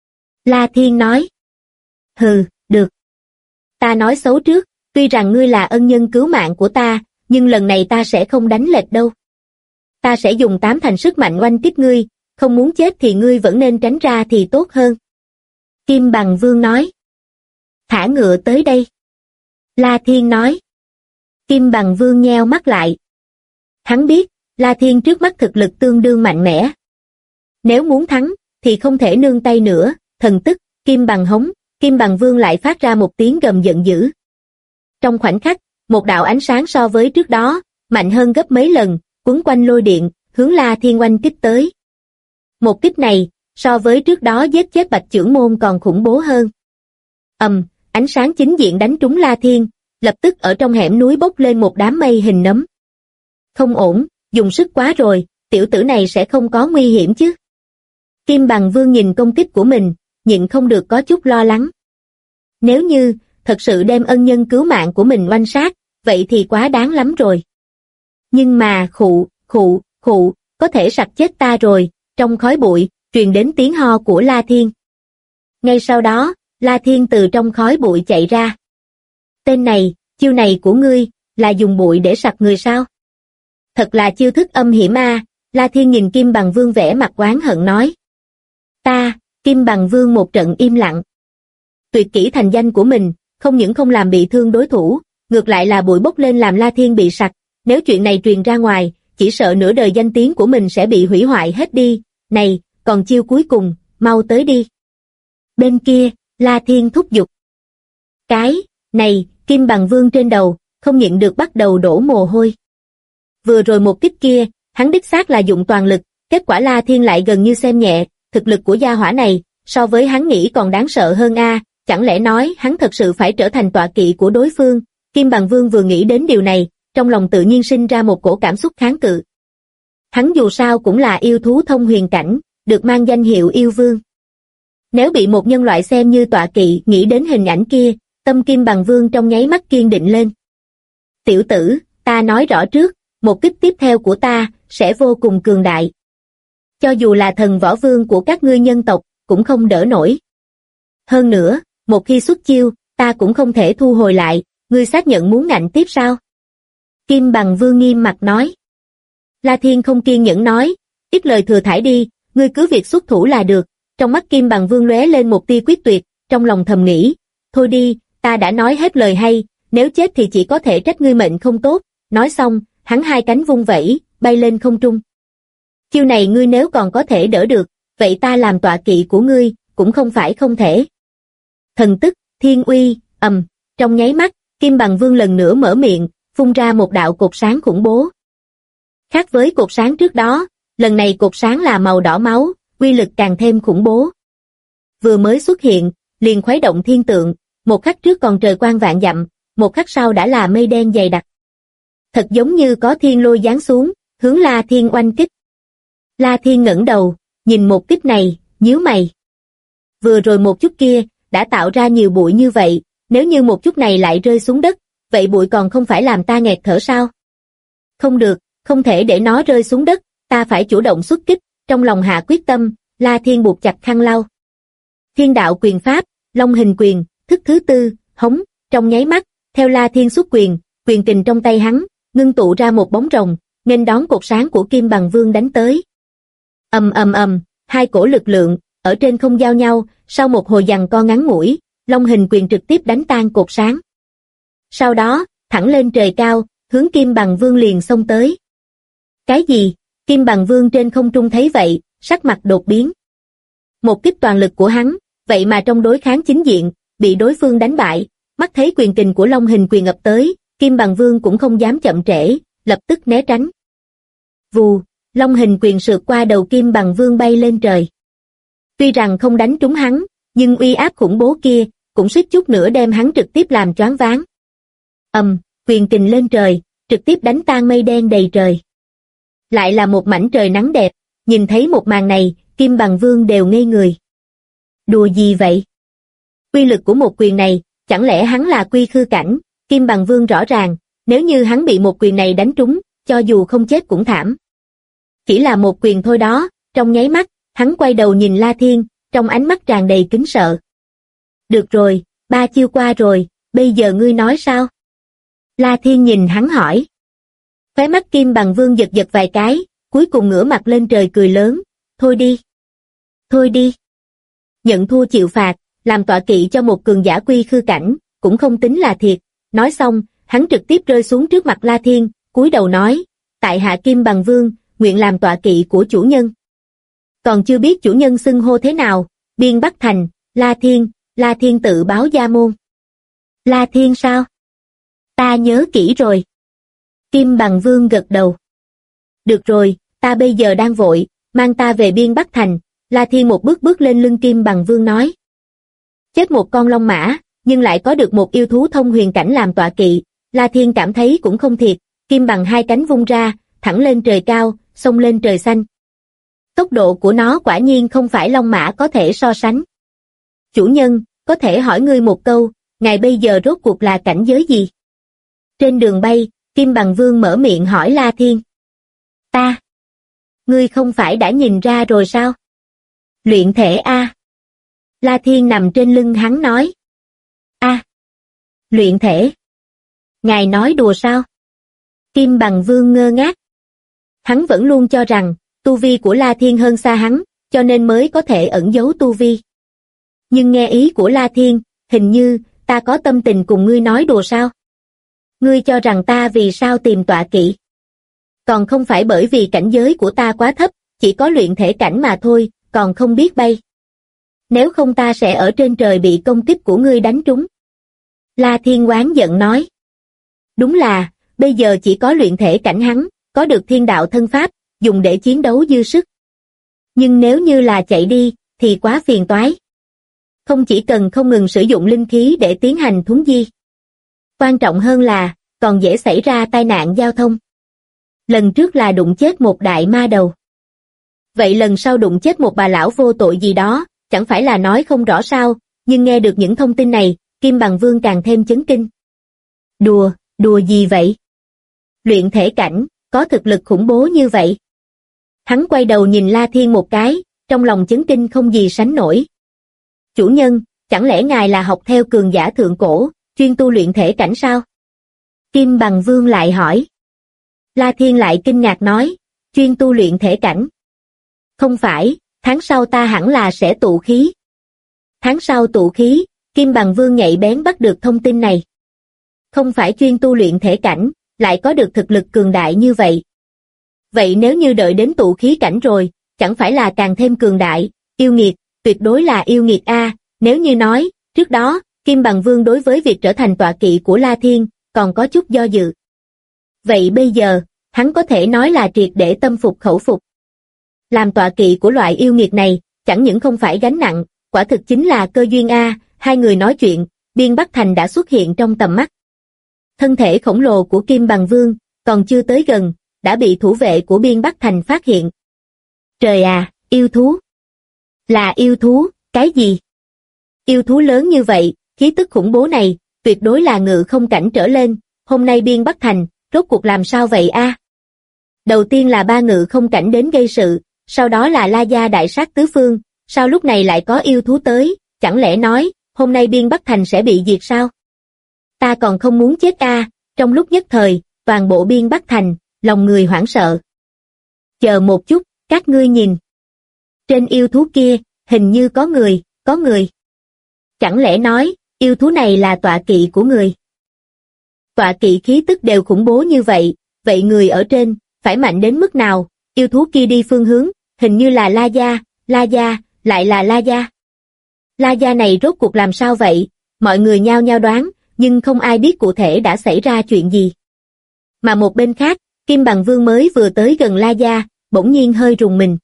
Speaker 2: La Thiên nói. Hừ, được. Ta nói xấu trước, tuy rằng ngươi là ân nhân cứu mạng của ta, nhưng lần này ta sẽ không đánh lệch đâu. Ta sẽ dùng 8 thành sức mạnh oanh kích ngươi, không muốn chết thì ngươi vẫn nên tránh ra thì tốt hơn. Kim Bằng Vương nói. Thả ngựa tới đây. La Thiên nói. Kim Bằng Vương nheo mắt lại. Hắn biết, La Thiên trước mắt thực lực tương đương mạnh mẽ. Nếu muốn thắng, thì không thể nương tay nữa, thần tức, Kim Bằng hống, Kim Bằng Vương lại phát ra một tiếng gầm giận dữ. Trong khoảnh khắc, một đạo ánh sáng so với trước đó, mạnh hơn gấp mấy lần, quấn quanh lôi điện, hướng La Thiên oanh kích tới. Một kích này, so với trước đó giết chết Bạch Chưởng Môn còn khủng bố hơn. Ánh sáng chính diện đánh trúng La Thiên, lập tức ở trong hẻm núi bốc lên một đám mây hình nấm. Không ổn, dùng sức quá rồi, tiểu tử này sẽ không có nguy hiểm chứ. Kim Bằng Vương nhìn công kích của mình, nhịn không được có chút lo lắng. Nếu như, thật sự đem ân nhân cứu mạng của mình oanh sát, vậy thì quá đáng lắm rồi. Nhưng mà có thể sặc chết ta rồi, trong khói bụi, truyền đến tiếng ho của La Thiên. Ngay sau đó, La Thiên từ trong khói bụi chạy ra. Tên này, chiêu này của ngươi, là dùng bụi để sặc người sao? Thật là chiêu thức âm hiểm a. La Thiên nhìn Kim Bằng Vương vẻ mặt oán hận nói. Kim Bằng Vương một trận im lặng. Tuyệt kỹ thành danh của mình, không những không làm bị thương đối thủ, ngược lại là bụi bốc lên làm La Thiên bị sặc. Nếu chuyện này truyền ra ngoài, chỉ sợ nửa đời danh tiếng của mình sẽ bị hủy hoại hết đi. Này, còn chiêu cuối cùng, mau tới đi. Bên kia, La Thiên thúc giục. Cái này, Kim Bằng Vương trên đầu, không nhịn được bắt đầu đổ mồ hôi. Vừa rồi một kích kia, hắn đích xác là dụng toàn lực, kết quả La Thiên lại gần như xem nhẹ, thực lực của gia hỏa này, so với hắn nghĩ còn đáng sợ hơn a. Chẳng lẽ nói hắn thật sự phải trở thành tọa kỵ của đối phương? Kim Bằng Vương vừa nghĩ đến điều này, trong lòng tự nhiên sinh ra một cổ cảm xúc kháng cự. Hắn dù sao cũng là yêu thú thông huyền cảnh, được mang danh hiệu yêu vương. Nếu bị một nhân loại xem như tọa kỵ, nghĩ đến hình ảnh kia, tâm Kim Bằng Vương trong nháy mắt kiên định lên. Tiểu tử, ta nói rõ trước, một kích tiếp theo của ta, sẽ vô cùng cường đại. Cho dù là thần võ vương của các ngươi nhân tộc, cũng không đỡ nổi. Hơn nữa, một khi xuất chiêu, ta cũng không thể thu hồi lại, ngươi xác nhận muốn ngạnh tiếp sao? Kim Bằng Vương nghiêm mặt nói. La Thiên không kiên nhẫn nói, ít lời thừa thải đi, ngươi cứ việc xuất thủ là được. Trong mắt Kim Bằng Vương lóe lên một tia quyết tuyệt, trong lòng thầm nghĩ, thôi đi, ta đã nói hết lời hay, nếu chết thì chỉ có thể trách ngươi mệnh không tốt. Nói xong, hắn hai cánh vung vẩy, bay lên không trung. Chiêu này ngươi nếu còn có thể đỡ được, vậy ta làm tọa kỵ của ngươi, cũng không phải không thể. Thần tức, thiên uy, trong nháy mắt, Kim Bằng Vương lần nữa mở miệng, phun ra một đạo cột sáng khủng bố. Khác với cột sáng trước đó, lần này cột sáng là màu đỏ máu, uy lực càng thêm khủng bố. Vừa mới xuất hiện, liền khuấy động thiên tượng, một khắc trước còn trời quang vạn dặm, một khắc sau đã là mây đen dày đặc. Thật giống như có thiên lôi giáng xuống, hướng La Thiên oanh kích. La Thiên ngẩng đầu, nhìn một kích này, nhíu mày. Vừa rồi một chút kia, đã tạo ra nhiều bụi như vậy, nếu như một chút này lại rơi xuống đất, vậy bụi còn không phải làm ta nghẹt thở sao? Không được, không thể để nó rơi xuống đất, ta phải chủ động xuất kích, trong lòng hạ quyết tâm, La Thiên buộc chặt khăn lau. Thiên đạo quyền pháp, Long hình quyền, thức thứ tư, hống, trong nháy mắt, theo La Thiên xuất quyền, quyền kình trong tay hắn, ngưng tụ ra một bóng rồng, nghênh đón cột sáng của Kim Bằng Vương đánh tới. Hai cổ lực lượng, ở trên không giao nhau, sau một hồi giằng co ngắn ngủi, Long hình quyền trực tiếp đánh tan cột sáng. Sau đó, thẳng lên trời cao, hướng Kim Bằng Vương liền xông tới. Cái gì? Kim Bằng Vương trên không trung thấy vậy, sắc mặt đột biến. Một kích toàn lực của hắn, vậy mà trong đối kháng chính diện, bị đối phương đánh bại, mắt thấy quyền kình của Long hình quyền ập tới, Kim Bằng Vương cũng không dám chậm trễ, lập tức né tránh. Vù, Long hình quyền sượt qua đầu Kim Bằng Vương bay lên trời. Tuy rằng không đánh trúng hắn, nhưng uy áp khủng bố kia, cũng suýt chút nữa đem hắn trực tiếp làm choáng váng. Quyền kình lên trời, trực tiếp đánh tan mây đen đầy trời. Lại là một mảnh trời nắng đẹp, nhìn thấy một màn này, Kim Bằng Vương đều ngây người. Đùa gì vậy? Uy lực của một quyền này, chẳng lẽ hắn là quy khư cảnh? Kim Bằng Vương rõ ràng, nếu như hắn bị một quyền này đánh trúng, cho dù không chết cũng thảm. Chỉ là một quyền thôi đó, trong nháy mắt, hắn quay đầu nhìn La Thiên, trong ánh mắt tràn đầy kính sợ. Được rồi, 3 chiêu qua rồi, bây giờ ngươi nói sao? La Thiên nhìn hắn hỏi. Khóe mắt Kim Bằng Vương giật giật vài cái, cuối cùng ngửa mặt lên trời cười lớn, thôi đi. Thôi đi. Nhận thua chịu phạt, làm tọa kỵ cho một cường giả quy khư cảnh, cũng không tính là thiệt. Nói xong, hắn trực tiếp rơi xuống trước mặt La Thiên, cúi đầu nói, tại hạ Kim Bằng Vương, nguyện làm tọa kỵ của chủ nhân. Còn chưa biết chủ nhân xưng hô thế nào, Biên Bắc Thành, La Thiên tự báo gia môn. La Thiên sao? Ta nhớ kỹ rồi. Kim Bằng Vương gật đầu. Được rồi, ta bây giờ đang vội, mang ta về Biên Bắc Thành. La Thiên một bước bước lên lưng Kim Bằng Vương nói. Chết một con long mã, nhưng lại có được một yêu thú thông huyền cảnh làm tọa kỵ, La Thiên cảm thấy cũng không thiệt. Kim Bằng hai cánh vung ra, thẳng lên trời cao, xông lên trời xanh. Tốc độ của nó quả nhiên không phải long mã có thể so sánh. Chủ nhân, có thể hỏi ngươi một câu, ngài bây giờ rốt cuộc là cảnh giới gì? Trên đường bay, Kim Bằng Vương mở miệng hỏi La Thiên. Ta? Ngươi không phải đã nhìn ra rồi sao? Luyện thể A. La Thiên nằm trên lưng hắn nói. A. Luyện thể. Ngài nói đùa sao? Kim Bằng Vương ngơ ngác. Hắn vẫn luôn cho rằng, tu vi của La Thiên hơn xa hắn, cho nên mới có thể ẩn giấu tu vi. Nhưng nghe ý của La Thiên, hình như, ta có tâm tình cùng ngươi nói đùa sao? Ngươi cho rằng ta vì sao tìm tọa kỵ? Còn không phải bởi vì cảnh giới của ta quá thấp, chỉ có luyện thể cảnh mà thôi, còn không biết bay. Nếu không ta sẽ ở trên trời bị công kích của ngươi đánh trúng. La Thiên oán giận nói. Đúng là, bây giờ chỉ có luyện thể cảnh hắn, có được thiên đạo thân pháp, dùng để chiến đấu dư sức. Nhưng nếu như là chạy đi, thì quá phiền toái. Không chỉ cần không ngừng sử dụng linh khí để tiến hành thuấn di. Quan trọng hơn là, còn dễ xảy ra tai nạn giao thông. Lần trước là đụng chết một đại ma đầu. Vậy lần sau đụng chết một bà lão vô tội gì đó, chẳng phải là nói không rõ sao, nhưng nghe được những thông tin này, Kim Bằng Vương càng thêm chấn kinh. Đùa gì vậy? Luyện thể cảnh, có thực lực khủng bố như vậy. Hắn quay đầu nhìn La Thiên một cái, trong lòng chấn kinh không gì sánh nổi. Chủ nhân, chẳng lẽ ngài là học theo cường giả thượng cổ, chuyên tu luyện thể cảnh sao? Kim Bằng Vương lại hỏi. La Thiên lại kinh ngạc nói, chuyên tu luyện thể cảnh. Không phải, tháng sau ta hẳn là sẽ tụ khí. Tháng sau tụ khí, Kim Bằng Vương nhạy bén bắt được thông tin này. Không phải chuyên tu luyện thể cảnh, lại có được thực lực cường đại như vậy. Vậy nếu như đợi đến tụ khí cảnh rồi, chẳng phải là càng thêm cường đại, yêu nghiệt, tuyệt đối là yêu nghiệt A. Nếu như nói, trước đó, Kim Bằng Vương đối với việc trở thành tọa kỵ của La Thiên, còn có chút do dự. Vậy bây giờ, hắn có thể nói là triệt để tâm phục khẩu phục. Làm tọa kỵ của loại yêu nghiệt này, chẳng những không phải gánh nặng, quả thực chính là cơ duyên A. Hai người nói chuyện, Biên Bắc Thành đã xuất hiện trong tầm mắt. Thân thể khổng lồ của Kim Bằng Vương, còn chưa tới gần, đã bị thủ vệ của Biên Bắc Thành phát hiện. Trời à, yêu thú! Là yêu thú, cái gì? Yêu thú lớn như vậy, khí tức khủng bố này, tuyệt đối là ngự không cảnh trở lên, hôm nay Biên Bắc Thành, rốt cuộc làm sao vậy a? Đầu tiên là ba ngự không cảnh đến gây sự, sau đó là La Gia đại sát tứ phương, sao lúc này lại có yêu thú tới, chẳng lẽ nói, hôm nay Biên Bắc Thành sẽ bị diệt sao? Ta còn không muốn chết a. Trong lúc nhất thời, toàn bộ Biên Bắc Thành, lòng người hoảng sợ. Chờ một chút, các ngươi nhìn. Trên yêu thú kia, hình như có người. Chẳng lẽ nói, yêu thú này là tọa kỵ của người? Tọa kỵ khí tức đều khủng bố như vậy, vậy người ở trên, phải mạnh đến mức nào? Yêu thú kia đi phương hướng, hình như là La Gia, lại là La Gia. La Gia này rốt cuộc làm sao vậy? Mọi người nhao nhao đoán, nhưng không ai biết cụ thể đã xảy ra chuyện gì. Mà một bên khác, Kim Bằng Vương mới vừa tới gần La Gia, bỗng nhiên hơi rùng mình.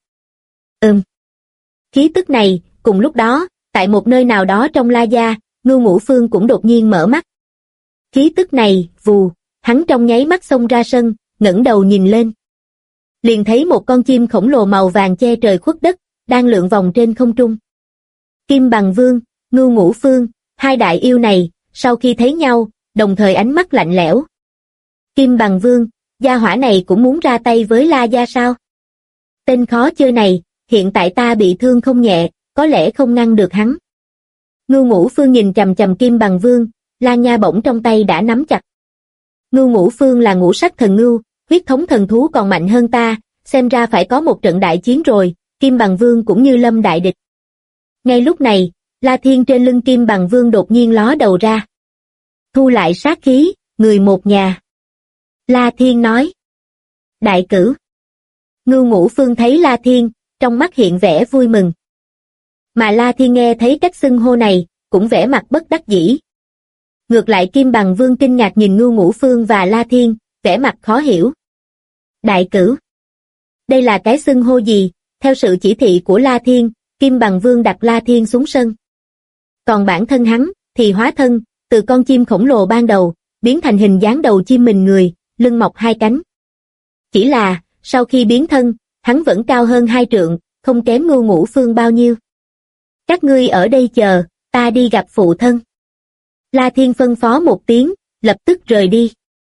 Speaker 2: Khí tức này, cùng lúc đó, tại một nơi nào đó trong La Gia, Ngưu Ngũ Phương cũng đột nhiên mở mắt. Khí tức này, vù, hắn trong nháy mắt xông ra sân, ngẩng đầu nhìn lên. Liền thấy một con chim khổng lồ màu vàng che trời khuất đất, đang lượn vòng trên không trung. Kim Bằng Vương, Ngưu Ngũ Phương, hai đại yêu này, sau khi thấy nhau, đồng thời ánh mắt lạnh lẽo. Kim Bằng Vương, gia hỏa này cũng muốn ra tay với La Gia sao? Tên khó chơi này, hiện tại ta bị thương không nhẹ, có lẽ không ngăn được hắn. Ngưu Ngũ Phương nhìn chằm chằm Kim Bằng Vương, Lan Nha bổng trong tay đã nắm chặt. Ngưu Ngũ Phương là ngũ sắc thần ngưu, huyết thống thần thú còn mạnh hơn ta, xem ra phải có một trận đại chiến rồi, Kim Bằng Vương cũng như lâm đại địch. Ngay lúc này, La Thiên trên lưng Kim Bằng Vương đột nhiên ló đầu ra. Thu lại sát khí, người một nhà. La Thiên nói. Đại cửu. Ngưu Ngũ Phương thấy La Thiên, trong mắt hiện vẻ vui mừng. Mà La Thiên nghe thấy cách xưng hô này, cũng vẻ mặt bất đắc dĩ. Ngược lại Kim Bằng Vương kinh ngạc nhìn Ngưu Ngũ Phương và La Thiên, vẻ mặt khó hiểu. Đại cửu. Đây là cái xưng hô gì? Theo sự chỉ thị của La Thiên, Kim Bằng Vương đặt La Thiên xuống sân. Còn bản thân hắn, thì hóa thân, từ con chim khổng lồ ban đầu, biến thành hình dáng đầu chim mình người, lưng mọc hai cánh. Chỉ là, sau khi biến thân, hắn vẫn cao hơn 2 trượng, không kém Ngưu Ngũ Phương bao nhiêu. Các ngươi ở đây chờ, ta đi gặp phụ thân. La Thiên phân phó một tiếng, lập tức rời đi.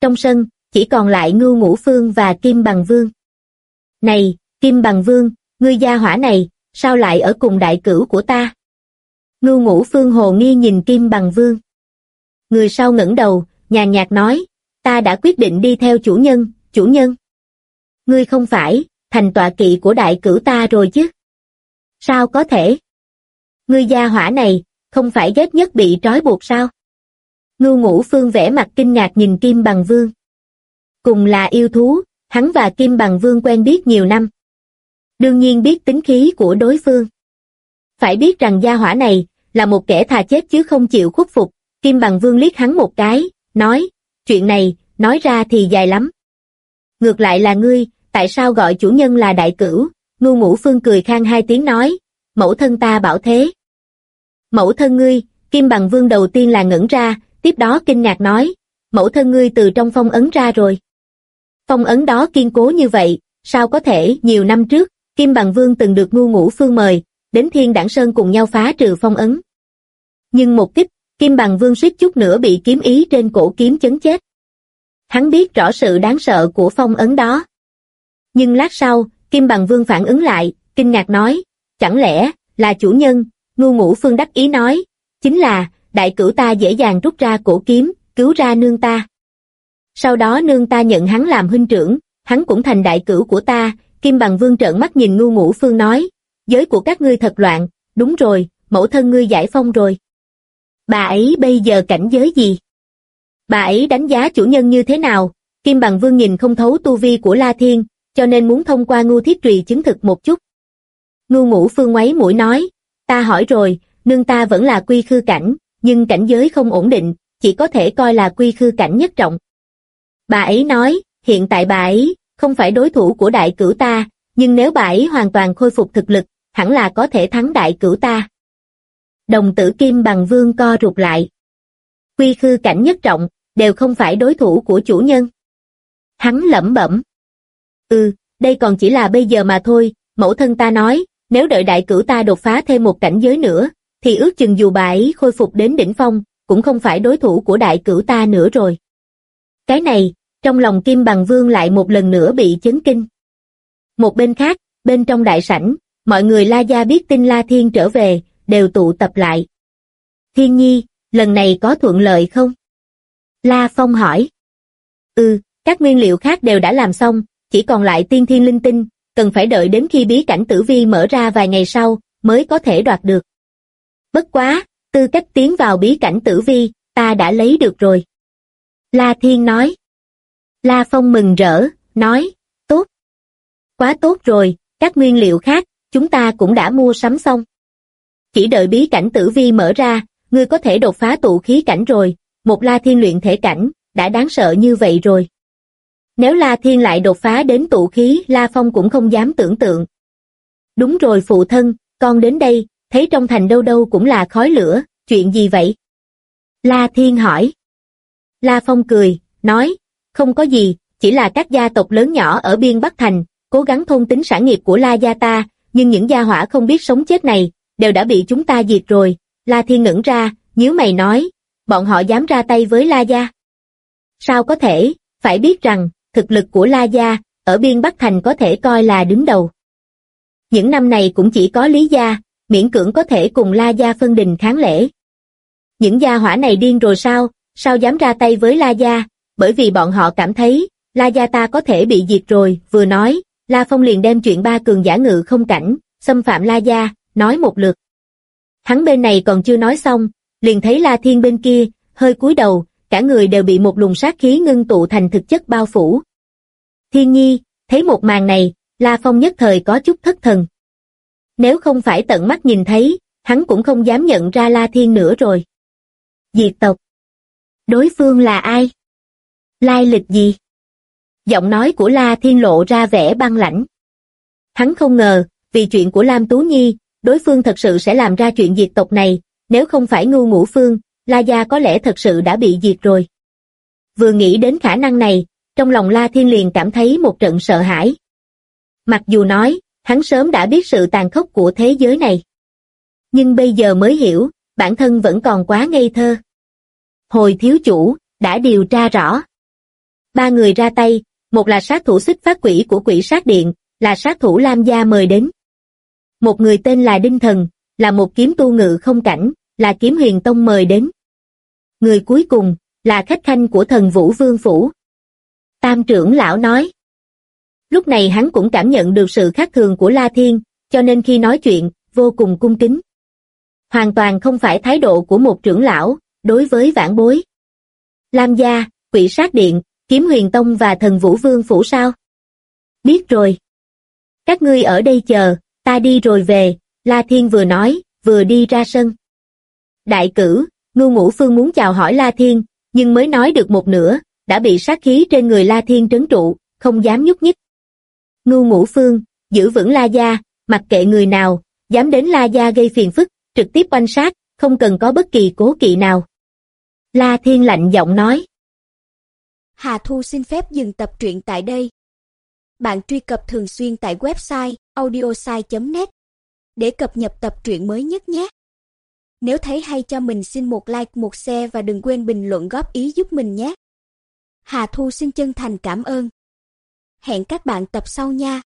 Speaker 2: Trong sân, chỉ còn lại Ngưu Ngũ Phương và Kim Bằng Vương. Này, Kim Bằng Vương, ngươi gia hỏa này, sao lại ở cùng đại cửu của ta? Ngưu Ngũ Phương hồ nghi nhìn Kim Bằng Vương. Người sau ngẩng đầu, nhàn nhạt nói, ta đã quyết định đi theo chủ nhân, chủ nhân. Ngươi không phải, thành tọa kỵ của đại cửu ta rồi chứ? Sao có thể? Ngươi gia hỏa này, không phải ghét nhất bị trói buộc sao? Ngưu Ngũ Phương vẻ mặt kinh ngạc nhìn Kim Bằng Vương. Cùng là yêu thú, hắn và Kim Bằng Vương quen biết nhiều năm. Đương nhiên biết tính khí của đối phương. Phải biết rằng gia hỏa này, là một kẻ thà chết chứ không chịu khuất phục. Kim Bằng Vương liếc hắn một cái, nói, chuyện này, nói ra thì dài lắm. Ngược lại là ngươi, tại sao gọi chủ nhân là đại cửu? Ngưu Ngũ Phương cười khang hai tiếng nói, mẫu thân ta bảo thế. Mẫu thân ngươi, Kim Bằng Vương đầu tiên là ngẩn ra, tiếp đó kinh ngạc nói, mẫu thân ngươi từ trong phong ấn ra rồi. Phong ấn đó kiên cố như vậy, sao có thể? Nhiều năm trước, Kim Bằng Vương từng được Ngưu Ngũ Phương mời, đến Thiên Đãng Sơn cùng nhau phá trừ phong ấn. Nhưng một kích, Kim Bằng Vương suýt chút nữa bị kiếm ý trên cổ kiếm chấn chết. Hắn biết rõ sự đáng sợ của phong ấn đó. Nhưng lát sau, Kim Bằng Vương phản ứng lại, kinh ngạc nói, chẳng lẽ là chủ nhân? Ngưu Ngũ Phương đắc ý nói, chính là, đại cửu ta dễ dàng rút ra cổ kiếm, cứu ra nương ta. Sau đó nương ta nhận hắn làm huynh trưởng, hắn cũng thành đại cửu của ta. Kim Bằng Vương trợn mắt nhìn Ngưu Ngũ Phương nói, giới của các ngươi thật loạn, đúng rồi, mẫu thân ngươi giải phong rồi. Bà ấy bây giờ cảnh giới gì? Bà ấy đánh giá chủ nhân như thế nào? Kim Bằng Vương nhìn không thấu tu vi của La Thiên, cho nên muốn thông qua Ngưu Thiết Trùy chứng thực một chút. Ngưu Ngũ Phương ngoáy mũi nói, ta hỏi rồi, nương ta vẫn là quy khư cảnh, nhưng cảnh giới không ổn định, chỉ có thể coi là quy khư cảnh nhất trọng. Bà ấy nói, hiện tại bà ấy không phải đối thủ của đại cửu ta, nhưng nếu bà ấy hoàn toàn khôi phục thực lực, hẳn là có thể thắng đại cửu ta. Đồng tử Kim Bằng Vương co rụt lại. Quy khư cảnh nhất trọng, đều không phải đối thủ của chủ nhân. Hắn lẩm bẩm. Đây còn chỉ là bây giờ mà thôi, mẫu thân ta nói, nếu đợi đại cửu ta đột phá thêm một cảnh giới nữa, thì ước chừng dù bà ấy khôi phục đến đỉnh phong, cũng không phải đối thủ của đại cửu ta nữa rồi. Cái này, trong lòng Kim Bằng Vương lại một lần nữa bị chấn kinh. Một bên khác, bên trong đại sảnh, mọi người La gia biết tin La Thiên trở về, đều tụ tập lại. Thiên Nhi, lần này có thuận lợi không? La Phong hỏi. Các nguyên liệu khác đều đã làm xong, chỉ còn lại tiên thiên linh tinh, cần phải đợi đến khi bí cảnh tử vi mở ra vài ngày sau, mới có thể đoạt được. Bất quá, tư cách tiến vào bí cảnh tử vi, ta đã lấy được rồi. La Thiên nói. La Phong mừng rỡ, nói, tốt. Quá tốt rồi, các nguyên liệu khác, chúng ta cũng đã mua sắm xong. Chỉ đợi bí cảnh tử vi mở ra, ngươi có thể đột phá tụ khí cảnh rồi, một La Thiên luyện thể cảnh, đã đáng sợ như vậy rồi. Nếu La Thiên lại đột phá đến tụ khí, La Phong cũng không dám tưởng tượng. Đúng rồi phụ thân, con đến đây, thấy trong thành đâu đâu cũng là khói lửa, chuyện gì vậy? La Thiên hỏi. La Phong cười, nói, không có gì, chỉ là các gia tộc lớn nhỏ ở biên Bắc Thành, cố gắng thôn tính sản nghiệp của La gia ta, nhưng những gia hỏa không biết sống chết này, đều đã bị chúng ta diệt rồi. La Thiên ngẩn ra, nhíu mày nói, bọn họ dám ra tay với La gia. Sao có thể, phải biết rằng, thực lực của La gia, ở biên Bắc Thành có thể coi là đứng đầu. Những năm này cũng chỉ có Lý gia, miễn cưỡng có thể cùng La gia phân đình kháng lễ. Những gia hỏa này điên rồi sao dám ra tay với La gia, bởi vì bọn họ cảm thấy, La gia ta có thể bị diệt rồi, vừa nói, La Phong liền đem chuyện ba cường giả ngự không cảnh, xâm phạm La gia, nói một lượt. Hắn bên này còn chưa nói xong, liền thấy La Thiên bên kia, hơi cúi đầu, cả người đều bị một luồng sát khí ngưng tụ thành thực chất bao phủ. Thiên Nhi, thấy một màn này, La Phong nhất thời có chút thất thần. Nếu không phải tận mắt nhìn thấy, hắn cũng không dám nhận ra La Thiên nữa rồi. Diệt tộc. Đối phương là ai? Lai lịch gì? Giọng nói của La Thiên lộ ra vẻ băng lãnh. Hắn không ngờ, vì chuyện của Lam Tú Nhi, đối phương thật sự sẽ làm ra chuyện diệt tộc này, nếu không phải Ngưu Ngũ Phương, La gia có lẽ thật sự đã bị diệt rồi. Vừa nghĩ đến khả năng này, trong lòng La Thiên liền cảm thấy một trận sợ hãi. Mặc dù nói, hắn sớm đã biết sự tàn khốc của thế giới này. Nhưng bây giờ mới hiểu, bản thân vẫn còn quá ngây thơ. Hồi thiếu chủ, đã điều tra rõ. Ba người ra tay, một là sát thủ xích phát quỷ của quỷ sát điện, là sát thủ Lam gia mời đến. Một người tên là Đinh Thần, là một kiếm tu ngự không cảnh, là kiếm huyền tông mời đến. Người cuối cùng, là khách khanh của Thần Vũ Vương Phủ. Tam trưởng lão nói. Lúc này hắn cũng cảm nhận được sự khác thường của La Thiên, cho nên khi nói chuyện, vô cùng cung kính. Hoàn toàn không phải thái độ của một trưởng lão, đối với vãn bối. Lam gia, quỷ sát điện, kiếm huyền tông và Thần Vũ Vương Phủ sao? Biết rồi. Các ngươi ở đây chờ, ta đi rồi về, La Thiên vừa nói, vừa đi ra sân. Đại cử, Ngưu Ngũ Phương muốn chào hỏi La Thiên, nhưng mới nói được một nửa, đã bị sát khí trên người La Thiên trấn trụ, không dám nhúc nhích. Ngưu Ngũ Phương, giữ vững La gia, mặc kệ người nào, dám đến La gia gây phiền phức, trực tiếp oanh sát, không cần có bất kỳ cố kỵ nào. La Thiên lạnh giọng nói.
Speaker 3: Hà Thu xin phép dừng tập truyện tại đây. Bạn truy cập thường xuyên tại website audiosai.net để cập nhật tập truyện mới nhất nhé. Nếu thấy hay cho mình xin một like, một share và đừng quên bình luận góp ý giúp mình nhé. Hà Thu xin chân thành cảm ơn. Hẹn các bạn tập sau nha.